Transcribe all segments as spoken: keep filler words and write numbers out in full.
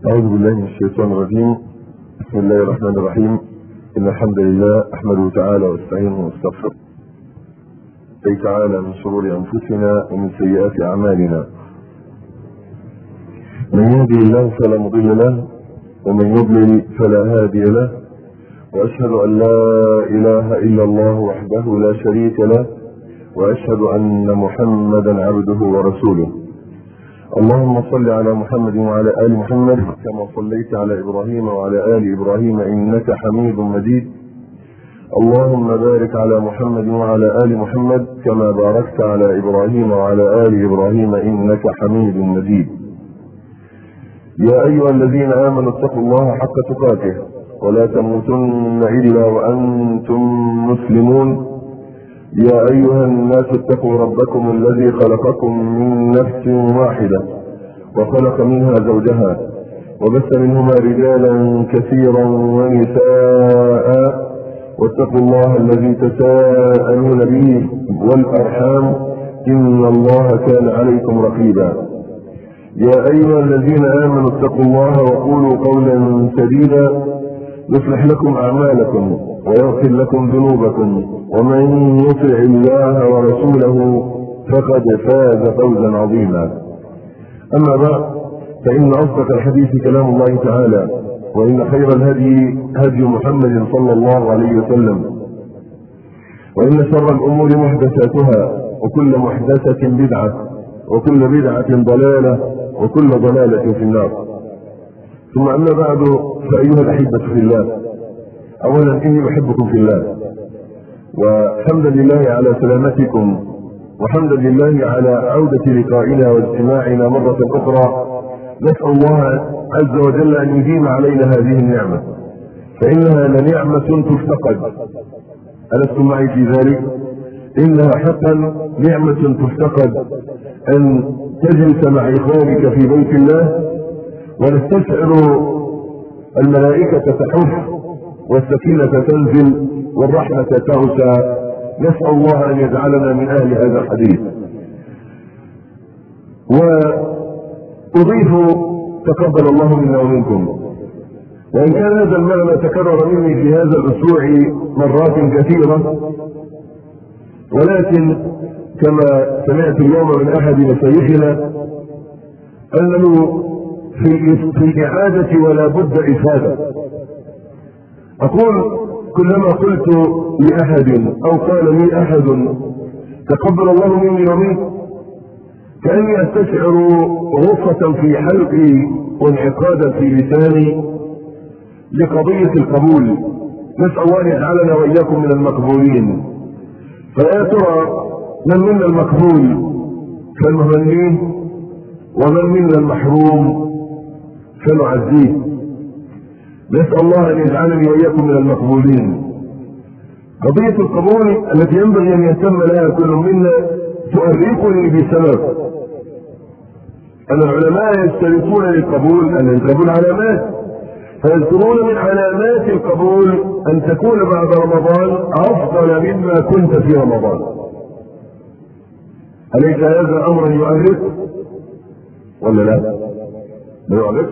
أعوذ بالله من الشيطان الرجيم. بسم الله الرحمن الرحيم. إن الحمد لله أحمده تعالى واستعينه واستغفره أي تعالى من شرور أنفسنا ومن سيئات أعمالنا. من يهدي الله فلا مضل له ومن يضلل فلا هادي له، وأشهد أن لا إله إلا الله وحده لا شريك له، وأشهد أن محمدا عبده ورسوله. اللهم صل على محمد وعلى آل محمد كما صليت على إبراهيم وعلى آل إبراهيم إنك حميد مجيد. اللهم بارك على محمد وعلى آل محمد كما باركت على إبراهيم وعلى آل إبراهيم إنك حميد مجيد. يا أيها الذين آمنوا اتقوا الله حق تقاته ولا تموتن إلا وأنتم مسلمون. يا أيها الناس اتقوا ربكم الذي خلقكم من نفس واحدة وخلق منها زوجها وبث منهما رجالا كثيرا ونساء، واتقوا الله الذي تساءلون به والأرحام إن الله كان عليكم رقيبا. يا أيها الذين آمنوا اتقوا الله وقولوا قولا سديدا يصلح لكم أعمالكم ويغفر لكم ذنوبكم، ومن يطع الله ورسوله فقد فاز فوزا عظيما. أما بعد، فإن أصدق الحديث كلام الله تعالى، وإن خير الهدي هدي محمد صلى الله عليه وسلم، وإن شر الأمور محدثاتها، وكل محدثة بدعة، وكل بدعة ضلالة، وكل ضلالة في النار. ثم أما بعد، فأيها الأحبة في الله، أولا إني أحبكم في الله، وحمدا لله على سلامتكم، وحمدا لله على عودة لقائنا واجتماعنا مرة أخرى. نسأل الله عز وجل أن يديم علينا هذه النعمة، فإنها لنعمة تفتقد. ألستم معي في ذلك؟ إنها حقا نعمة تفتقد، أن تجلس مع إخوانك في بيت الله ونستشعر الملائكة تحف والسكينة تنزل والرحمة تغشى. نسأل الله أن يجعلنا من أهل هذا الحديث. وأضيف تقبل الله منا ومنكم. وإن كان هذا المعنى تكرر مني في هذا الأسبوع مرات كثيرة، ولكن كما سمعت اليوم من أحد مشايخنا أنه في في إعادة ولا بد إفادة. أقول كلما قلت لأحد أو قال لي أحد تقبل الله مني ومنك، كأني أستشعر غصة في حلقي وانعقادا في لساني لقضية القبول. نسأل الله أن يجعلنا وإياكم من المقبولين. فيا ترى من منا المقبول فنهنيه، ومن منا المحروم فنعزيه. نسأل الله أن يجعلني وإياكم من المقبولين. قضية القبول التي ينبغي أن يهتم لها كل منا تؤرقني بسبب أن العلماء يشترطون للقبول أن القبول علامات، فيذكرون من علامات القبول أن تكون بعد رمضان أفضل مما كنت في رمضان. أليس هذا أمرا يؤرق ولا لا؟ لا يؤرق؟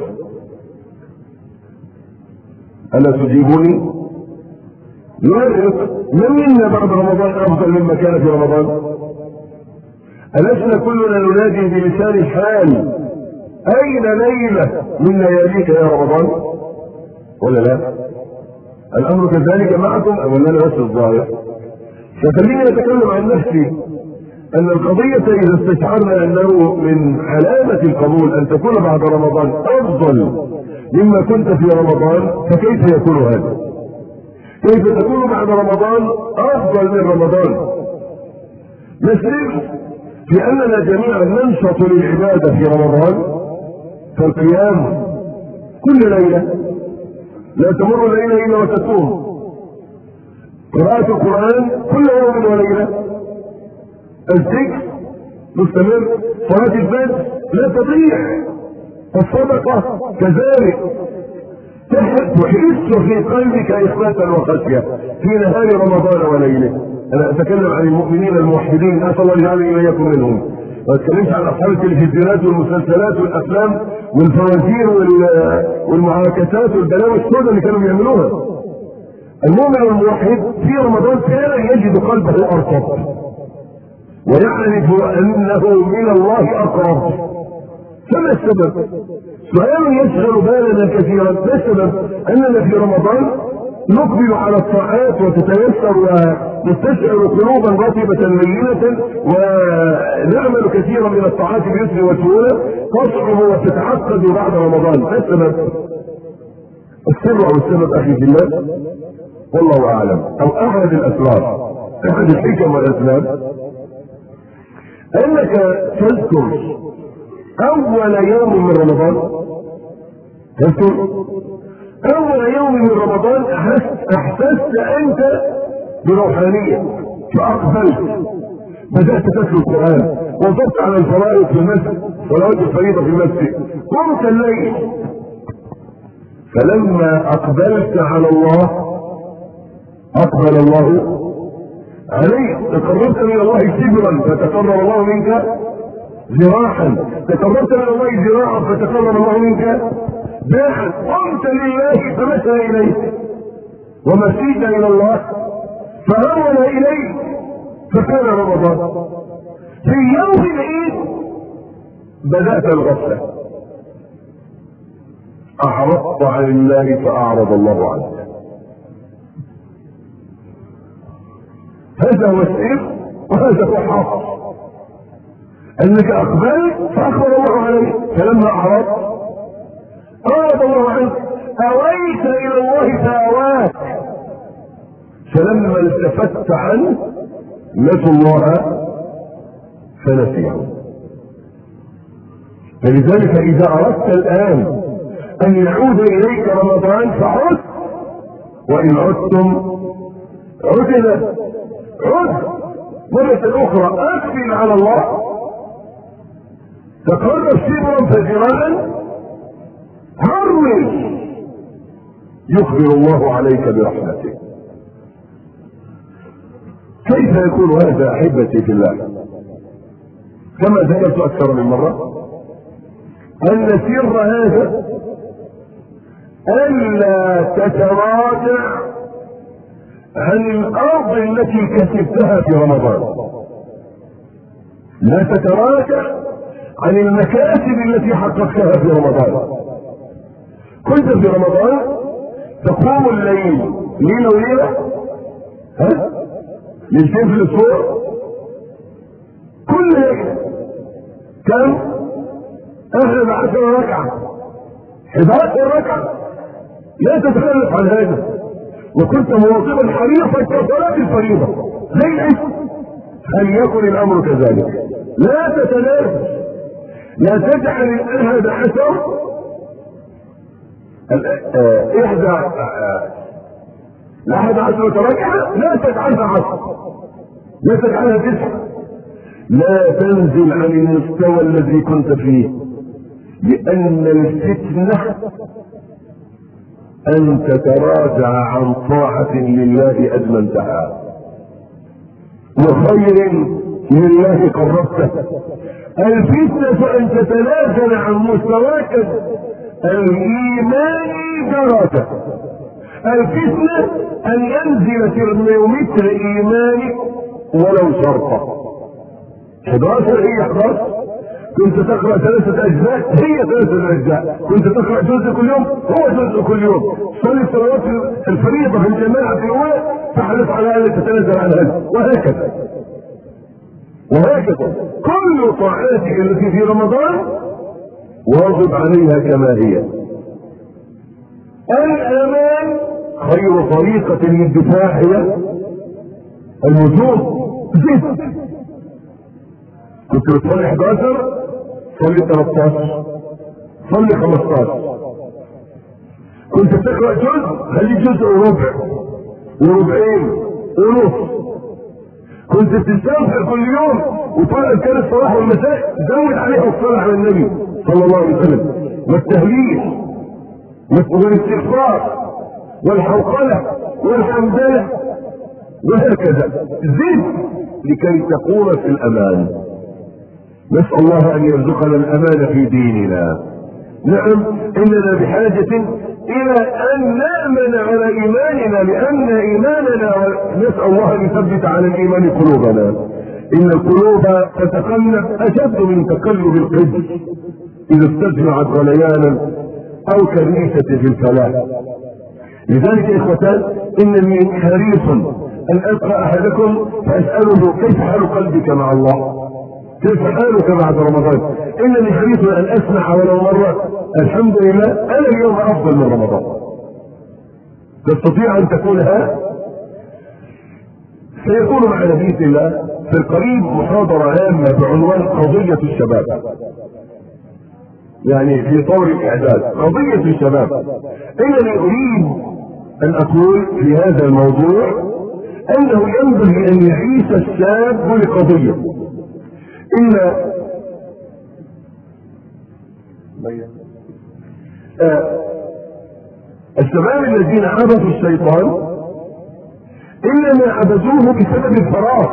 ألا تجيبوني؟ يؤرق. من منا بعد رمضان أفضل مما كان في رمضان؟ ألسنا كلنا ننادي بلسان الحال أين ليلة من لياليك يا رمضان؟ ولا لا؟ الأمر كذلك معكم أم أننا بس الظاهر؟ فخليني أتكلم عن نفسي، أن القضية إذا استشعرنا أنه من علامة القبول أن تكون بعد رمضان أفضل مما كنت في رمضان، فكيف يكون هذا؟ كيف تكون بعد رمضان أفضل من رمضان؟ نسير في أننا جميعا ننشط للعبادة في رمضان، فالقيام كل ليلة، لا تمر ليلة إلا وتكون قراءة القرآن كل يوم وليلة، الذكر مستمر، صلاة الفجر لا تضيع، الصدقة كذلك، تحس في قلبك إخلاصا وخشية في نهار رمضان وليله. أنا أتكلم عن المؤمنين الموحدين، أسأل الله يجعلني وإياكم منهم. ما اتكلمش عن اصحاب التلفزيونات والمسلسلات والافلام والفوازير والمعاكسات والبلاوي السوداء اللي كانوا بيعملوها. المؤمن الموحد في رمضان كان يجد قلبه ارطب ويعرف انه من الله اقرب. فما السبب؟ سؤال يشغل بالنا كثيرا. ما السبب؟ اننا في رمضان نقبل على الطاعات وتتيسر ونستشعر قلوبا رطبة لينة ونعمل كثيرا من الطاعات بيسر وسهولة تصعب وتتعقد بعد رمضان. ما السبب؟ السر او السبب اخي في الله والله اعلم، او احد الاسباب احد الحكم والاسباب انك تذكر اول يوم من رمضان، تذكر اول يوم من رمضان احسست انت بروحانية فاقبلت، بدأت تتلو القرآن وضبط على الفرائض في المسجد، صلوات الفريضة في المسجد، قمت الليل. فلما اقبلت على الله اقبل الله عليك. تقربت من الله كبرا فتقرب الله منك ذراعا، تقربت من الله ذراعا فتقرب الله منك باعا. قمت لله فمشى اليك ومشيت الى الله فهون اليك فكان رمضان. في يوم العيد بدأت الغفلة، اعرضت عن الله فاعرض الله عنك. هذا هو السر وهذا هو الحاصل، انك اقبلت فاقبل الله عليك، فلما اعرضت اعرض الله عنك، اويت الى الله فاواك، فلما التفت عنه نسوا الله فنسيهم. فلذلك اذا اردت الان ان يعود اليك رمضان فعد، وان عدتم عدنا عد مرة اخرى. اقبل على الله، تقرب شبرا فذراعا، هرول يخبر الله عليك برحمته. كيف يكون هذا احبتي في الله؟ كما ذكرت اكثر من مرة ان سر هذا الا تتراجع عن الارض التي كسبتها في رمضان، لا تتراجع عن المكاسب التي حققتها في رمضان. كنت في رمضان تقوم الليل ليلة وليلة، ها ليلتين في الاسبوع، كل ليلة كم؟ احد عشر ركعة، حداشر ركعة، لا تتخلف عن هذا. وكنت مواظبا حريصا كصلاة الفريضة ليلة. فليكن الامر كذلك، لا تتنافس، لا تجعل الاحد عشر احدى الاحد عشر ركعة لا تجعلها عشر، لا تجعلها تسعة، لا تنزل عن المستوى الذي كنت فيه، لان الفتنة ان تتراجع عن طاعة لله ادمنتها وخير لله قربته. الفتنة ان تتنازل عن مستواك الايماني درجة، الفتنة ان ينزل ترمومتر ايمانك ولو شرطة. حداشر هي حداشر، كنت تقرأ ثلاثة اجزاء هي ثلاثة اجزاء، كنت تقرأ جزء كل يوم هو جزء كل يوم. صلي صلوات الفريضة في الجماعة في الاولى تحرص على ان تتنازل عن هذا، وهكذا وهكذا. كل طاعاتك التي في رمضان واجب عليها كما هي. الامان خير طريقة للدفاع هي الوجوب. زد، كنت بتصلي حداشر صلي ثلاثتاشر صلي خمستاشر، كنت بتقرأ جزء خلي جزء وربع وربعين ونص، كنت بتستغفر كل يوم وطلع كان الصباح والمساء زود عليها الصلاة على النبي صلى الله عليه وسلم والتهليل والاستغفار والحوقلة والحمدلة وهكذا. زد لكي تكون في الامان. نسأل الله أن يرزقنا الأمان في ديننا. نعم، إننا بحاجة إلى أن نأمن على إيماننا، لأن إيماننا، نسأل الله أن يثبت على الإيمان قلوبنا. إن القلوب تتقلب أشد من تقلب القدس إذا استجمعت غليانا أو كريسة في الفلاة. لذلك يا إخوتان، إنني حريص أن ألقى أحدكم فأسأله كيف حال قلبك مع الله؟ كيف حالك بعد رمضان؟ إنني حريص أن أسمع ولو مرة الحمد لله أنا اليوم أفضل من رمضان. تستطيع أن تكون ها؟ سيكون معنا بإذن الله في القريب محاضرة هامة بعنوان قضية الشباب، يعني في طور الإعداد قضية الشباب. إنني أريد أن أقول في هذا الموضوع أنه ينبغي أن يعيش الشاب لقضية. إن آه الشباب الذين عبدوا الشيطان إنما عبدوه بسبب الفراغ،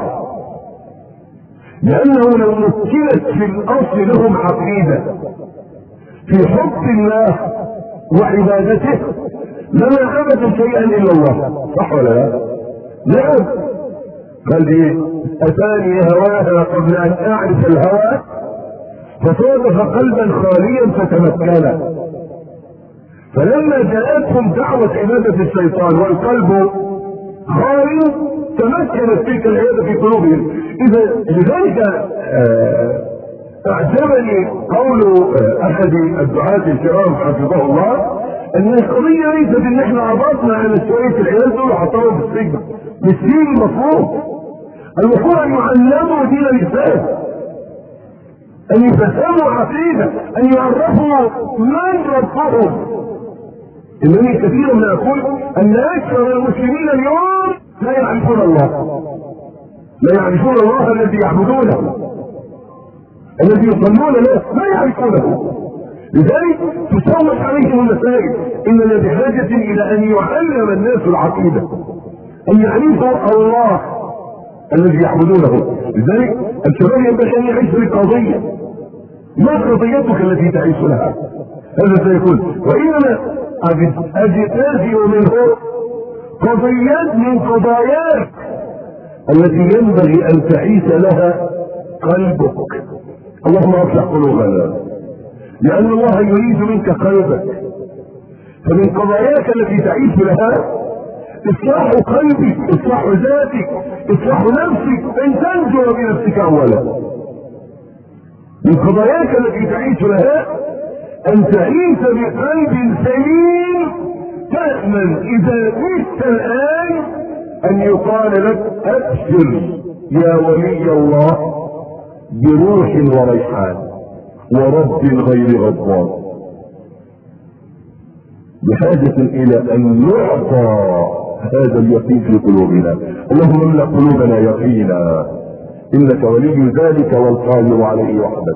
لأنه لو مكنت في الأصل لهم عقيدة في حب الله وعبادته لما عبدوا شيئا إلا الله. صح ولا لا؟ نعم. قال ايه؟ أتاني هواها قبل أن أعرف الهوى فصادف قلبا خاليا فتمكن. فلما جاءتهم دعوة عبادة الشيطان والقلب خالي تمكنت تلك العبادة في قلوبهم. إذا لذلك آه أعجبني قول أحد الدعاة الكرام حفظه الله أن القضية ليست إن إحنا عرضنا على شوية العيال دول وحطوهم في السجن. مش دي المفروض. المفروض أن يعلموا دين الإسلام، أن يفهموا عقيدة، أن يعرفوا من ربهم. إنني كثيرا ما أقول أن أكثر المسلمين اليوم لا يعرفون الله، لا يعرفون الله الذي يعبدونه، الذي يصلون له لا يعرفونه. لذلك تسوق عليهم المسائل. إننا بحاجة إلى أن يعلم الناس العقيدة، أن يعرفوا الله الذي يعبدونه. لذلك الشباب ينبغي أن يعيش بقضية. ما قضيتك التي تعيش لها؟ هذا سيكون. وإنما أجتازي منه قضيات من قضاياك التي ينبغي أن تعيش لها قلبك. اللهم اصلح قلوبنا، لأن الله يريد منك قلبك. فمن قضاياك التي تعيش لها إصلاح قلبك، إصلاح ذاتك، إصلاح نفسك، أن تنجو بنفسك أولا. من قضاياك التي تعيش لها أن تعيش بقلب سليم تأمن إذا مت الآن أن يقال لك أبشر يا ولي الله بروح وريحان ورب غير غضبان. بحاجة إلى أن يعطى هذا اليقين في قلوبنا. اللهم املأ قلوبنا يقينا إنك ولي ذلك والقادر عليه وحدك.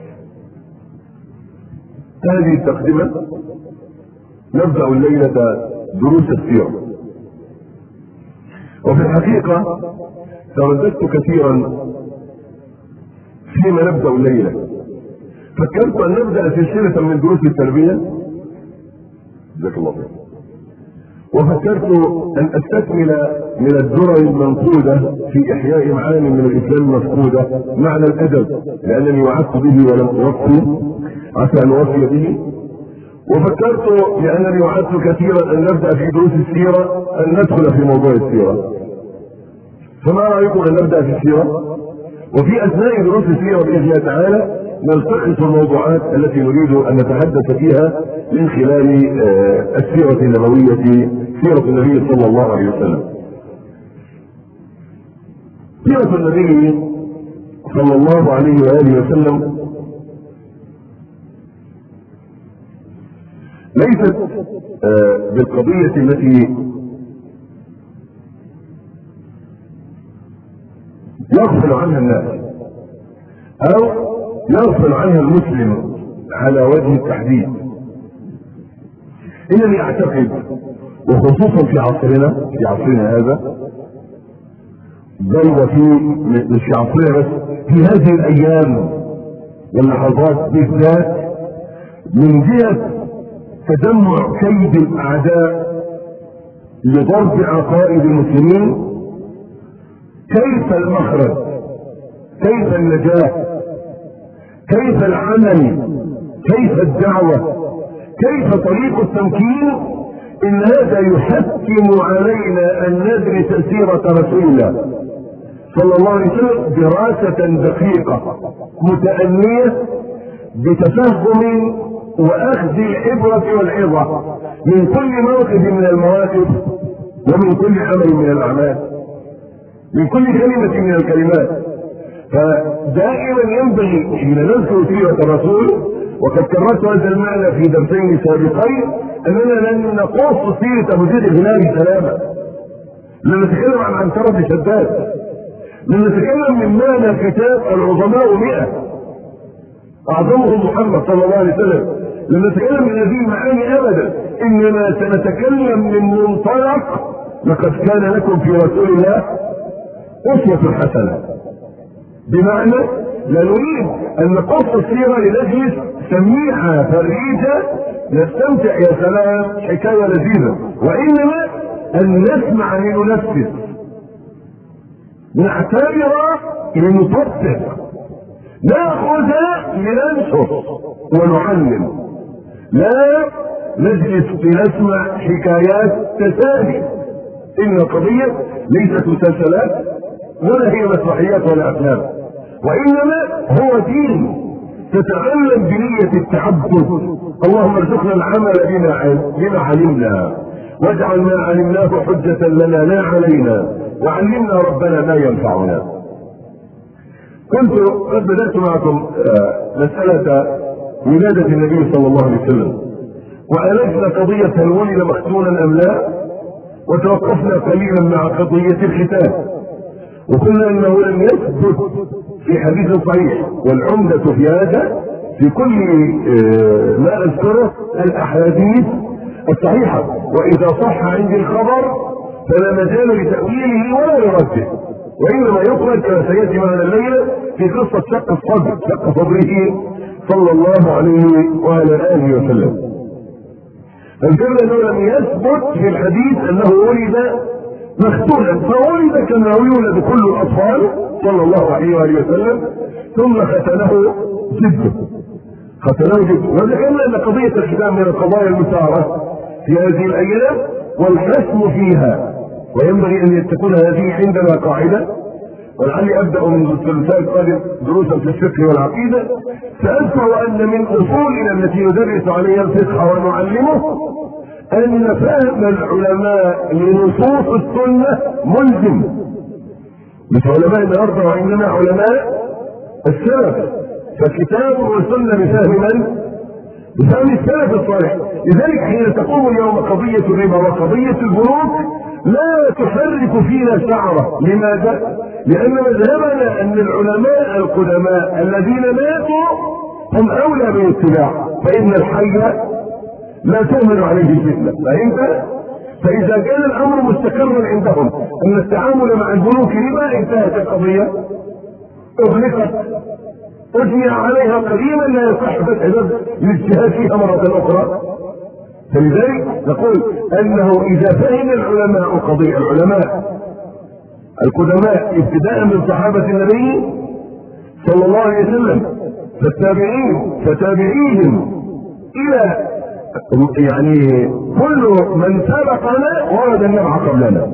هذه التقدمة نبدأ الليلة دروس السيرة. وفي الحقيقة ترددت كثيرا فيما نبدأ الليلة. فكرت أن نبدأ سلسلة من دروس التربية، جزاك الله خير، وفكرت أن أستكمل من الدرر المنقودة في إحياء معاني من الإسلام المفقودة معنى الأدب، لأنني وعدت به ولم أوفي، عسى أن أوفي به. وفكرت لأنني وعدت كثيرا أن نبدأ في دروس السيرة أن ندخل في موضوع السيرة. فما رأيكم أن نبدأ في السيرة؟ وفي أثناء دروس السيرة بإذن الله تعالى نلتقط الموضوعات التي نريد أن نتحدث فيها من خلال السيرة النبوية، سيرة النبي صلى الله عليه وسلم. سيرة النبي صلى الله عليه وآله وسلم ليست بالقضية التي يغفل عنها الناس أو يغفل عنها المسلم على وجه التحديد. إنني أعتقد، وخصوصا في عصرنا في عصرنا هذا، بل وفي مش في عصرنا بس، في هذه الأيام واللحظات بالذات من جهة تجمع كيد الأعداء لضرب عقائد المسلمين، كيف المخرج؟ كيف النجاة؟ كيف العمل؟ كيف الدعوة؟ كيف طريق التمكين؟ إن هذا يحتم علينا أن ندرس سيرة رسول الله صلى الله عليه وسلم دراسة دقيقة متأنية بتفهم وأخذ العبرة والعظة من كل موقف من المواقف، ومن كل عمل من الأعمال، من كل كلمة من الكلمات. فدائما ينبغي حين نذكر سيرة الرسول، وقد كررت هذا المعنى في درسين سابقين، أننا لن نقص سيرة أبو زيد الهلالي سلامة، لن نتكلم عن عنترة شداد، لن نتكلم من معنى كتاب العظماء مئة أعظمهم محمد صلى الله عليه وسلم، لن نتكلم من هذه المعاني أبدا، إنما سنتكلم من منطلق لقد كان لكم في رسول الله أسوة حسنة، بمعنى لا نريد أن نقص السيرة لنجلس سميعة فريدة نستمتع يا سلام حكاية لذيذة، وإنما أن نسمع لننفذ، نعتبر لنطبق، نأخذ لننشر ونعلم، لا نجلس لنسمع حكايات تسالي. إن القضية ليست مسلسلات ولا هي مسرحيات ولا أفلام، وإنما هو دين تتعلم بنية التعبد. اللهم ارزقنا العمل بما بما علمنا، واجعل ما علمناه حجة لنا لا علينا، وعلمنا ربنا ما ينفعنا. كنت قد بدأت معكم مسألة ولادة النبي صلى الله عليه وسلم، وألفنا قضية هل ولد مختونا أم لا، وتوقفنا قليلا مع قضية الختان، وقلنا انه لم يثبت في حديث صحيح، والعمدة في هذا في كل ما اذكره الاحاديث الصحيحة، واذا صح عندي الخبر فلا مجال لتأويله ولا لرده، وانما يخرج كما سياتي معنا الليلة في قصة شق الصدر، شق صدره صلى الله عليه وعلى اله وسلم. الفكرة انه لم يثبت في الحديث انه ولد مختونا، فولد كما يولد كل الاطفال صلى الله عليه واله وسلم، ثم ختنه جده، ختنه جده. وذكرنا ان قضيه الختان من القضايا المثاره في هذه الايام والحسم فيها، وينبغي ان تكون هذه عندنا قاعده. ولعلي ابدا من الثلاثاء القادم دروسا في الفقه والعقيده، ساذكر ان من اصولنا التي ندرس عليها الفقه ونعلمه ان فهم العلماء لنصوص السنه ملزم. مش علماء النهارده، وانما علماء السلف، فكتاب وسنه بفهم من؟ بفهم السلف الصالح. لذلك حين تقوم اليوم قضيه الربا وقضيه البنوك لا تحرك فينا شعره. لماذا؟ لان مذهبنا ان العلماء القدماء الذين ماتوا هم اولى بالاتباع، فان الحي لا تؤمن عليه الفتنه. فانت فاذا كان الامر مستقرا عندهم ان التعامل مع البنوك ربا، انتهت القضيه، اغلقت، اجمع عليها قديما، لا يصح فتح باب للاجتهاد فيها مره اخرى. فلذلك نقول انه اذا فهم العلماء قضيه، العلماء القدماء ابتداء من صحابه النبي صلى الله عليه وسلم، فالتابعين فتابعيهم الى يعني كل من سبقنا ورد النبع قبلنا،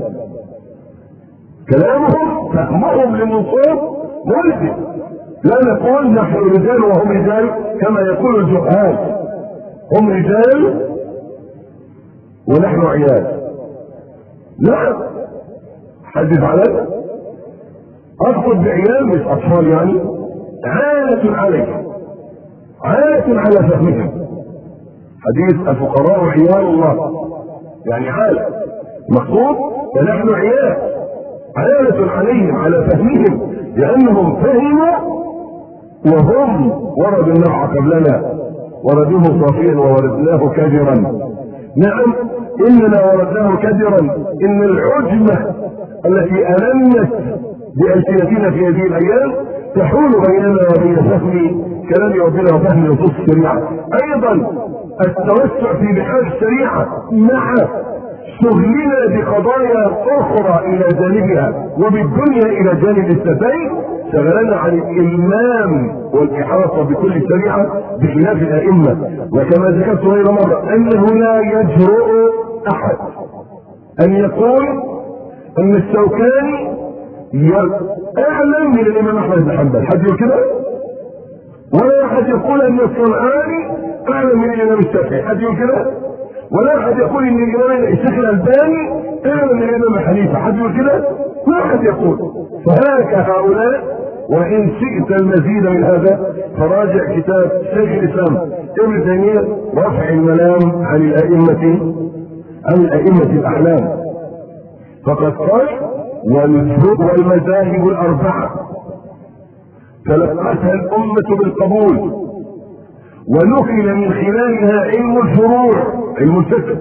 كلامهم فهمهم للنصوص ملزم. لا نقول نحن رجال وهم رجال كما يقول الجهال، هم رجال ونحن عيال. لا، حدث علي، اقصد بعيال مش اطفال، يعني عالة عليهم، عالة على فهمهم. حديث الفقراء عيال الله، يعني عالة مقصود، ونحن عيال، عالة عليهم على فهمهم، لانهم فهموا وهم وردوا النبع قبلنا، وردوه صافيا ووردناه كدرا. نعم، اننا وردناه كدرا، ان العجمة التي ألمت بألسنتنا في هذه الأيام تحول بيننا وبين فهم كلام ربنا وفهم نصوص الشريعه. ايضا التوسع في بحار الشريعه مع شغلنا بقضايا اخرى الى جانبها وبالدنيا الى جانب الاثنتين شغلنا عن الالمام والاحاطه بكل شريعه بخلاف الائمه. وكما ذكرت غير مره انه لا يجرؤ احد ان يقول ان الشوكاني اعلم من الامام احمد بن حنبل، حد يقول كده؟ ولا احد يقول ان الصنعاني اعلم من الامام الشافعي، حد يقول كده؟ ولا احد يقول ان الامام الشيخ الالباني اعلم من الامام حنيفه، حد يقول كده؟ لا احد يقول. فهاك هؤلاء. وان شئت المزيد من هذا فراجع كتاب شيخ الاسلام ابن تيميه رفع الملام عن الائمه عن الائمه الاحلام. فقد قال والمذاهب الاربعه تلقتها الامه بالقبول ونقل من خلالها علم الفروع علم الفقه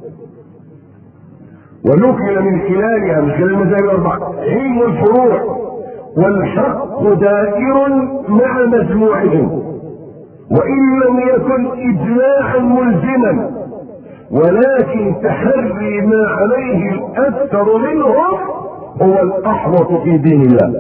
ونقل من خلالها من خلال المذاهب الاربعه علم الفروع والحق دائر مع مجموعهم وان لم يكن اجماعا ملزما ولكن تحري ما عليه الاكثر منهم هو الاحوط في دين الله.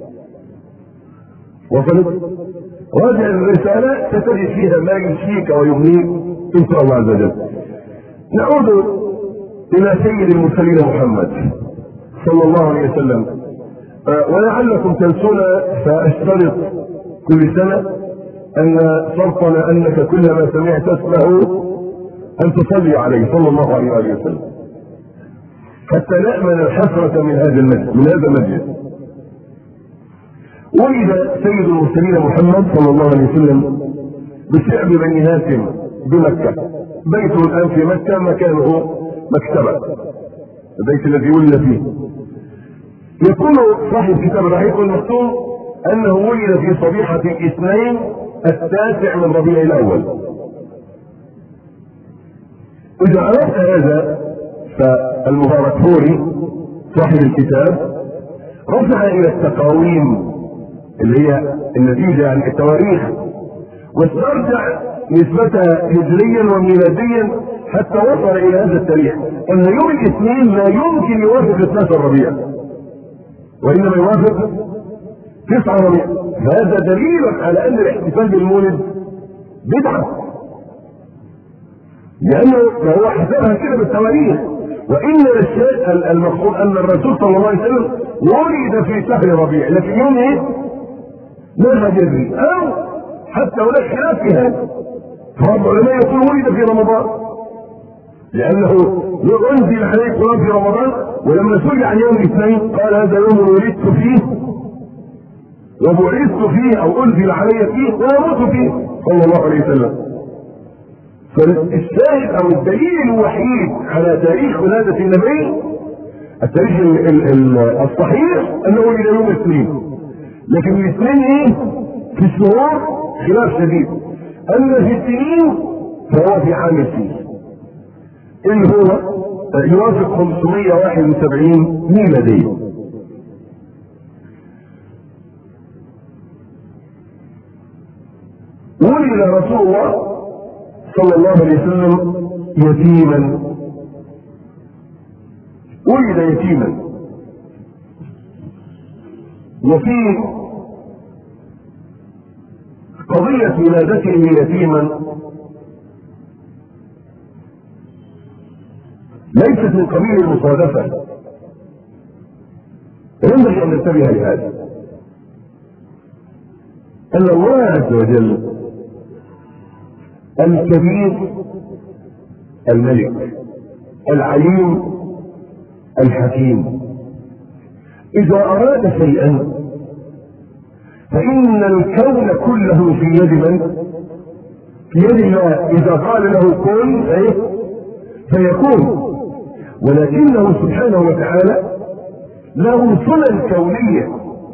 وصلت؟ راجع الرسالة ستجد فيها ما يشفيك ويغنيك ان شاء الله عز وجل. نعود الى سيد المرسلين محمد صلى الله عليه وسلم. أه ولعلكم تنسون فاشترط كل سنة ان شرطنا انك كلما سمعت اسمه ان تصلي عليه صلى الله عليه وسلم حتى نأمن الحسرة من هذا المجلس من هذا المجلس. ولد سيد المرسلين محمد صلى الله عليه وسلم بشعب بني هاشم بمكة. بيته الآن في مكة مكانه مكتبة، البيت الذي ولد فيه. يقول صاحب كتاب الرحيق المختوم أنه ولد في صبيحة الاثنين التاسع من ربيع الأول. إذا عرفت هذا فالمبارك فوري صاحب الكتاب رفع إلى التقاويم اللي هي النتيجة عن التواريخ واسترجع نسبتها هجريا وميلاديا حتى وصل الى هذا التاريخ ان يوم الاثنين لا يمكن يوافق اثني عشر ربيع وانما يوافق تسعة ربيع. فهذا دليل على ان الاحتفال بالمولد بدعة لانه هو حسبها كده بالتواريخ. وان الشيء المقصود ان الرسول صلى الله عليه وسلم ولد في شهر ربيع لكن يوم ايه؟ لا هجري او حتى هناك خلاف في هذا. بعض العلماء يقول ولد في رمضان لانه انزل عليه القران في رمضان ولما سئل عن يوم الاثنين قال هذا يوم ولدت فيه وبعثت فيه او انزل علي فيه واموت فيه صلى الله عليه وسلم. فالشاهد او الدليل الوحيد على تاريخ ولاده النبي التاريخ الصحيح انه ولد يوم الاثنين. لكن الاثنين ايه؟ في الشهور خلاف شديد. اما في السنين فهو في عام الفيل اللي هو يوافق خمسمائة وواحد وسبعين ميلادية. ولد رسول الله صلى الله عليه وسلم يتيما ولد يتيما وفي قضية ولادته يتيما ليست من قبيل المصادفة. ينبغي ان ننتبه لهذا ان الله عز وجل الكبير الملك العليم الحكيم اذا اراد شيئا فان الكون كله في يد من؟ في يد الله. اذا قال له كن ايه فيكون. ولكنه سبحانه وتعالى له سنن كونيه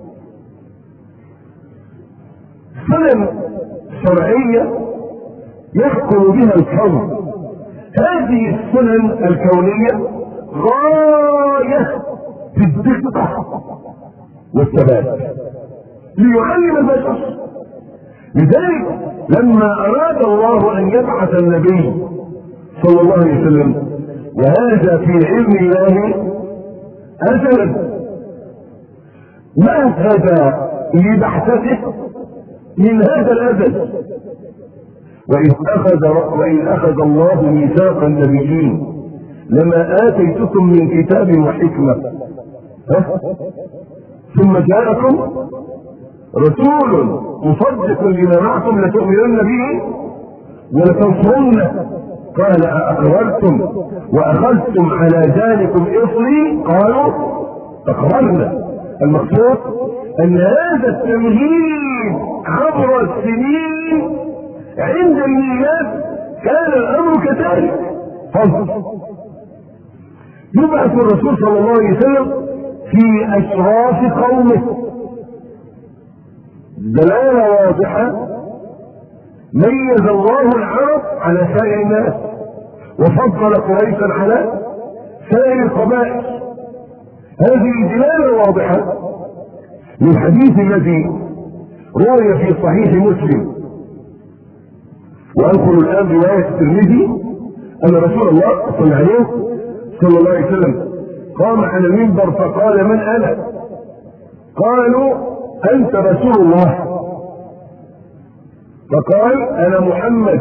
سنن شرعيه يحكم بها الكون. هذه السنن الكونيه غايه في الدقه والثبات ليعلم البشر لذلك لما اراد الله ان يبعث النبي صلى الله عليه وسلم وهذا في علم الله ازلا مهد لبحثته من هذا الازل. وإذ أخذ, وإذ أخذ الله ميثاق النبيين لما آتيتكم من كتاب وحكمة ثم جاءكم رسول مصدق لما معكم لتؤمنن به ولتنصرنه قال أأقررتم وأخذتم على ذلكم إصري قالوا أقررنا. المقصود أن هذا التمهيد عبر السنين عند الميلاد كان الامر كذلك. فضل يبعث الرسول صلى الله عليه وسلم في اشراف قومه دلاله واضحه ميز الله العرب على سائر الناس وفضل قريشا على سائر القبائل. هذه دلاله واضحه للحديث الذي روي في صحيح مسلم، وأنقل الآن رواية الترمذي أن رسول الله صلى الله عليه صلى الله عليه وسلم قام على المنبر فقال من أنا؟ قالوا أنت رسول الله. فقال أنا محمد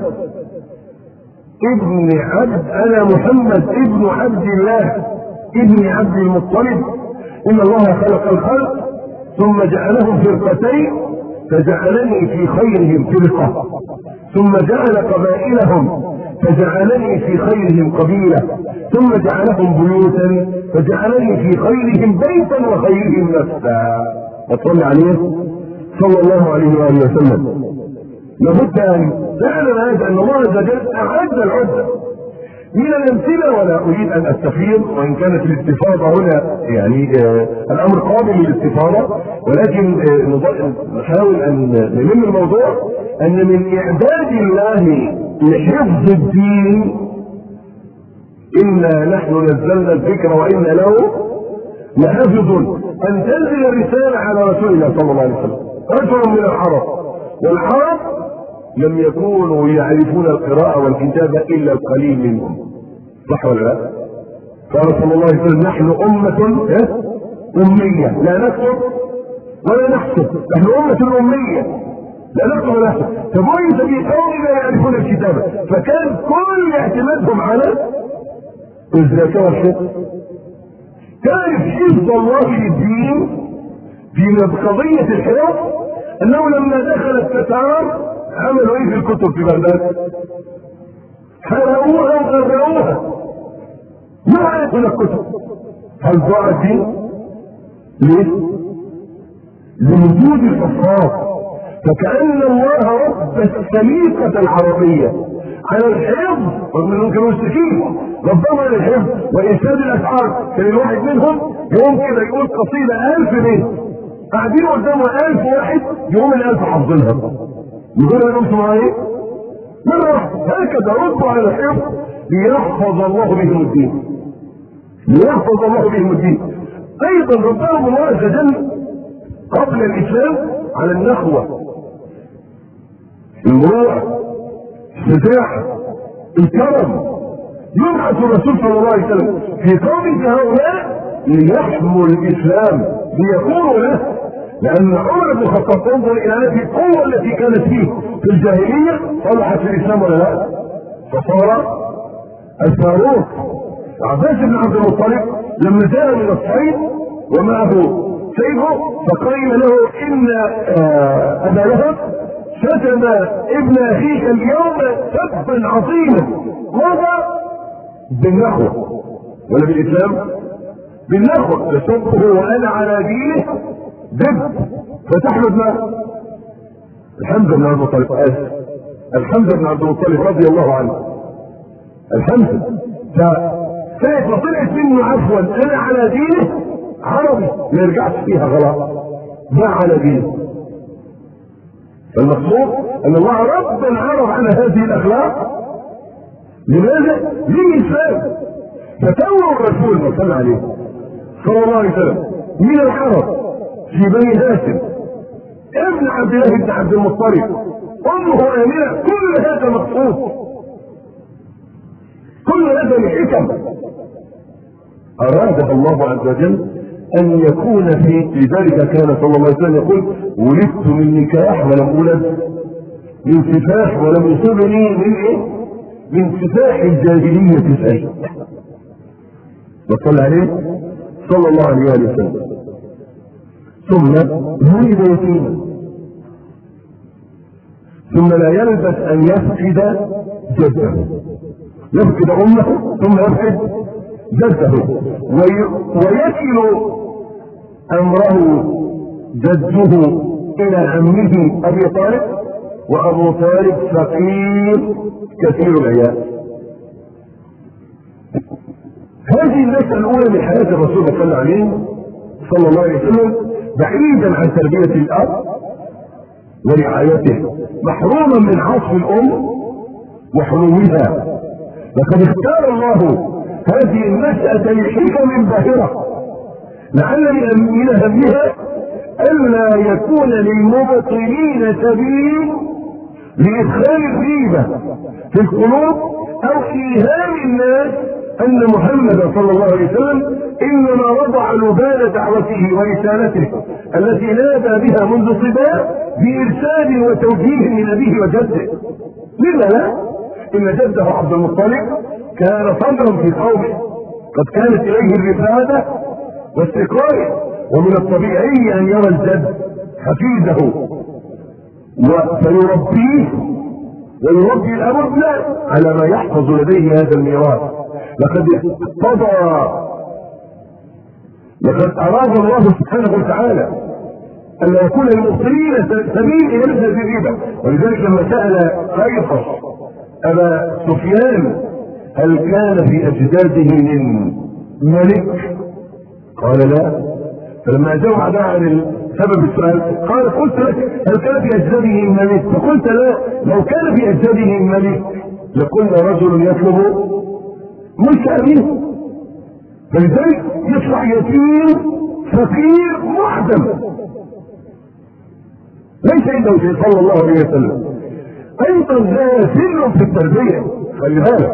ابن عبد أنا محمد ابن عبد الله ابن عبد المطلب إن الله خلق الخلق ثم جعلهم فرقتين فجعلني في خيرهم فرقة ثم جعل قبائلهم فجعلني في خيرهم قبيلة ثم جعلهم بيوتا فجعلني في خيرهم بيتا وخيرهم نفسا. وصلى عليه صلى الله عليه وآله وسلم. لابد أن تعلم هذا أن الله عز وجل أعد العدة من الأمثلة، ولا أريد أن أستفيض وإن كانت الاستفاضة هنا يعني آه الأمر قابل للاستفاضة، ولكن آه نحاول أن نلم الموضوع أن من إعداد الله لحفظ الدين إنا نحن نزلنا الذكر وإنا له لحافظ أن تنزل الرسالة على رسول الله صلى الله عليه وسلم رجل من العرب، والعرب لم يكونوا يعرفون القراءة والكتابة إلا القليل منهم، صح ولا لا؟ قال صلى الله عليه وسلم نحن أمة أمية لا نكتب ولا نحسب، نحن أمة أمية لا نكتب ولا نحسب. فبعث في قوم لا يعرفون الكتابة، فكان كل اعتمادهم على الذكاء والحفظ. تعرف حفظ الله للدين في قضية الحفظ أنه لما دخل التتار عملوا ايه في الكتب في بغداد؟ حرقوها وغرقوها، ما عرفوا الكتب. هل ضاعت دي؟ ليه؟ لوجود الحفاظ. فكأن الله رب السليقة العربية على الحفظ، رغم انهم كانوا مشركين، ربهم على الحفظ وإرشاد الأشعار. كان الواحد منهم يوم كده يقول قصيدة ألف بيت، قاعدين قدامه ألف واحد يوم الألف حافظينها. يقول لهم اسمعوا ايه؟ مرة هكذا ردوا على الحفظ ليحفظ الله بهم الدين. ليحفظ الله بهم الدين. ايضا ربهم الله عز وجل قبل الاسلام على النخوة، المروءة، الشجاعة، الكرم. يبعث الرسول صلى الله عليه وسلم في قوم هؤلاء ليحموا الاسلام ليكونوا له، لأن عمر بن الخطاب تنظر إلى هذه القوة التي كانت فيه في الجاهلية صلحت في الإسلام ولا لا؟ فصار الفاروق. عباس بن عبد المطلب لما جاء من الصيد ومعه سيفه فقيل له إن أبا لهب شتم ابن أخيك اليوم سبا عظيما. ماذا؟ بالنخوة ولا بالإسلام؟ بالنخوة. لسبه وأنا على دينه دب فتحمد ما الحمد بن عبد المطلب آسف الحمد بن عبد المطلب رضي الله عنه. الحمد فساعة ما طلعت منه عفوا انا على دينه عربي ما يرجعش فيها غلط، ما على دينه. فالمقصود ان الله رب العرب على هذه الاخلاق. لماذا؟ للاسلام. فتوى الرسول صلى الله عليه صلى الله عليه وسلم من العرب في بني هاشم بن عبد الله بن عبد المطلب، امه امنه، كل هذا مقصود، كل هذا لحكم ارادها الله عز وجل ان يكون في. لذلك كان صلى الله عليه وسلم يقول: ولدت من نكاح ولم اولد من سفاح، ولم يصبني من ايه؟ من سفاح الجاهليه شيء. وصلى عليه صلى الله عليه وسلم. ثم ولد يتيما، ثم لا يلبث ان يفقد جده، يفقد امه ثم يفقد جده، ويكل امره جده الى عمه ابي طالب، وابو طالب فقير كثير العيال. هذه المسألة الأولى من حياة الرسول صلى الله عليه صلى الله عليه وسلم، بعيدا عن تربية الأب ورعايته، محروما من عطف الأم وحنوها. لقد اختار الله هذه المسألة لحكم باهرة، لعل من أهمها ألا يكون للمبطلين سبيل لإدخال الريبة في القلوب أو إيهام الناس أن محمد صلى الله عليه وسلم إنما وضع لبان دعوته ورسالته التي نادى بها منذ صباه بإرشاد وتوجيه من أبيه وجده. لما لا؟ إن جده عبد المطلب كان صبرا في قومه، قد كانت إليه الرفادة واستقرار، ومن الطبيعي أن يرى الجد حفيده فيربيه ويربي الأب على ما يحفظ لديه هذا الميراث. لقد اقتضى لقد أراد الله سبحانه وتعالى أن يكون المبطلين سبيل إلى مثل الربا. ولذلك لما سأل قيصر أبا سفيان هل كان في أجداده من ملك؟ قال لا. فلما أجاب عن سبب السؤال قال: قلت لك هل كان في أجداده من ملك؟ فقلت لا، لو كان في أجداده من ملك لقلنا رجل يطلب ملك أبيه. فلذلك يطلع يتيم فقير معدم ليس عنده شيء صلى الله عليه وسلم. ايضا لا سر في التربيه. خلي بالك،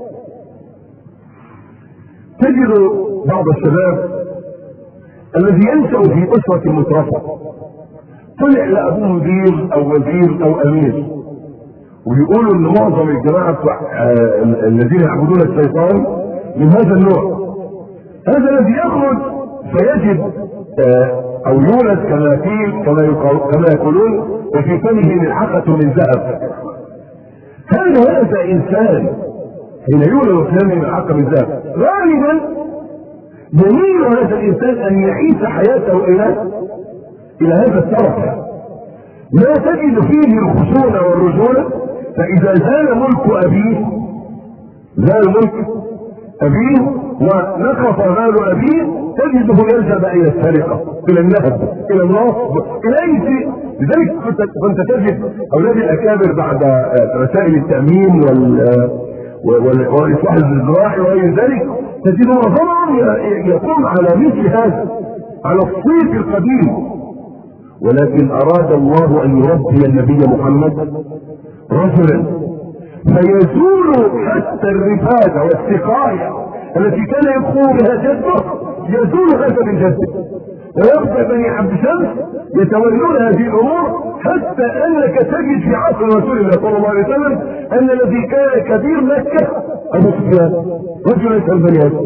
تجد بعض الشباب الذي ينشأ في اسره مترفه، طلع لابوه مدير او وزير او امير، ويقولوا ان معظم الجماعه الذين يعبدون الشيطان من هذا النوع. هذا الذي يخرج فيجد او يولد كما قيل كما يقولون وفي فمه ملحقه من ذهب. هل هذا انسان حين يولد في فمه ملحقه من ذهب غالبا يميل هذا الانسان ان يعيش حياته الى الى هذا الترف، لا تجد فيه الخشونه والرجوله. فاذا زال ملك ابيه زال ملك ابيه ونقص مال ابيه تجده يلجأ الى السرقه، الى النهب، الى النصب، الى اي شيء. لذلك كنت تجد اولاد الاكابر بعد رسائل التامين وال والاصلاح الزراعي وغير ذلك تجد معظمهم يقوم على مثل هذا، على الصيت القديم. ولكن اراد الله ان يربي النبي محمد رجلا فيزول حتى الرفاده والسقايه التي كان يقوم بها جده، يزول هذا من جده، ويبقى بني عبد شمس يتولون هذه الامور، حتى انك تجد في عصر رسول الله صلى الله عليه وسلم ان الذي كان كبير مكه ابو سفيان رجل يسال بني هاشم.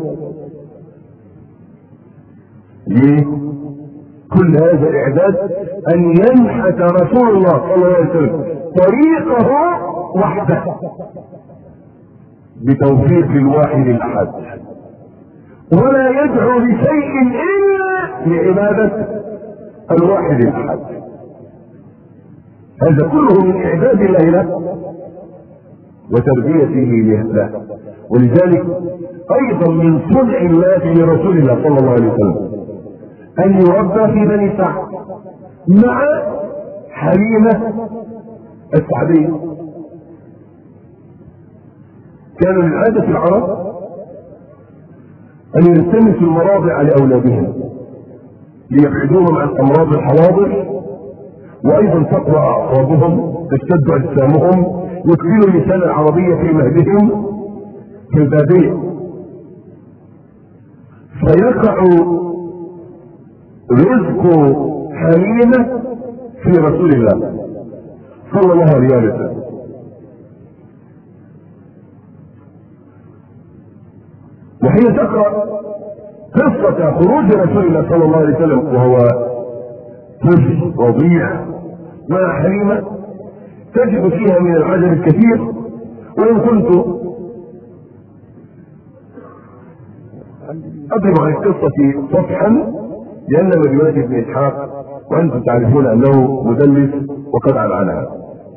ليه؟ كل هذا الاعداد ان ينحت رسول الله صلى الله عليه وسلم طريقه وحده بتوفيق الواحد الاحد، ولا يدعو لشيء الا لعباده الواحد الاحد. هذا كله من اعداد الله له وتربيته له. ولذلك ايضا من صنع الله لرسول الله صلى الله عليه وسلم ان يربى في بني سعد مع حليمه السعديه. كان من عادة العرب أن يلتمسوا المراضع لأولادهم ليبعدوهم عن أمراض الحواضر وايضا تقوى اعصابهم، تشتد اجسامهم، يكفلوا لسان العربية في مهدهم في البادية، فيقع رزق حليمة في رسول الله صلى الله عليه وسلم. وحين تقرأ قصة خروج رسول الله صلى الله عليه وسلم وهو طفل رضيع مع حليمة تجد فيها من العجب الكثير. وإن كنت أضرب عن القصة صفحا لأن من رواية ابن إسحاق وأنتم تعرفون أنه مدلس وقد ألعنها،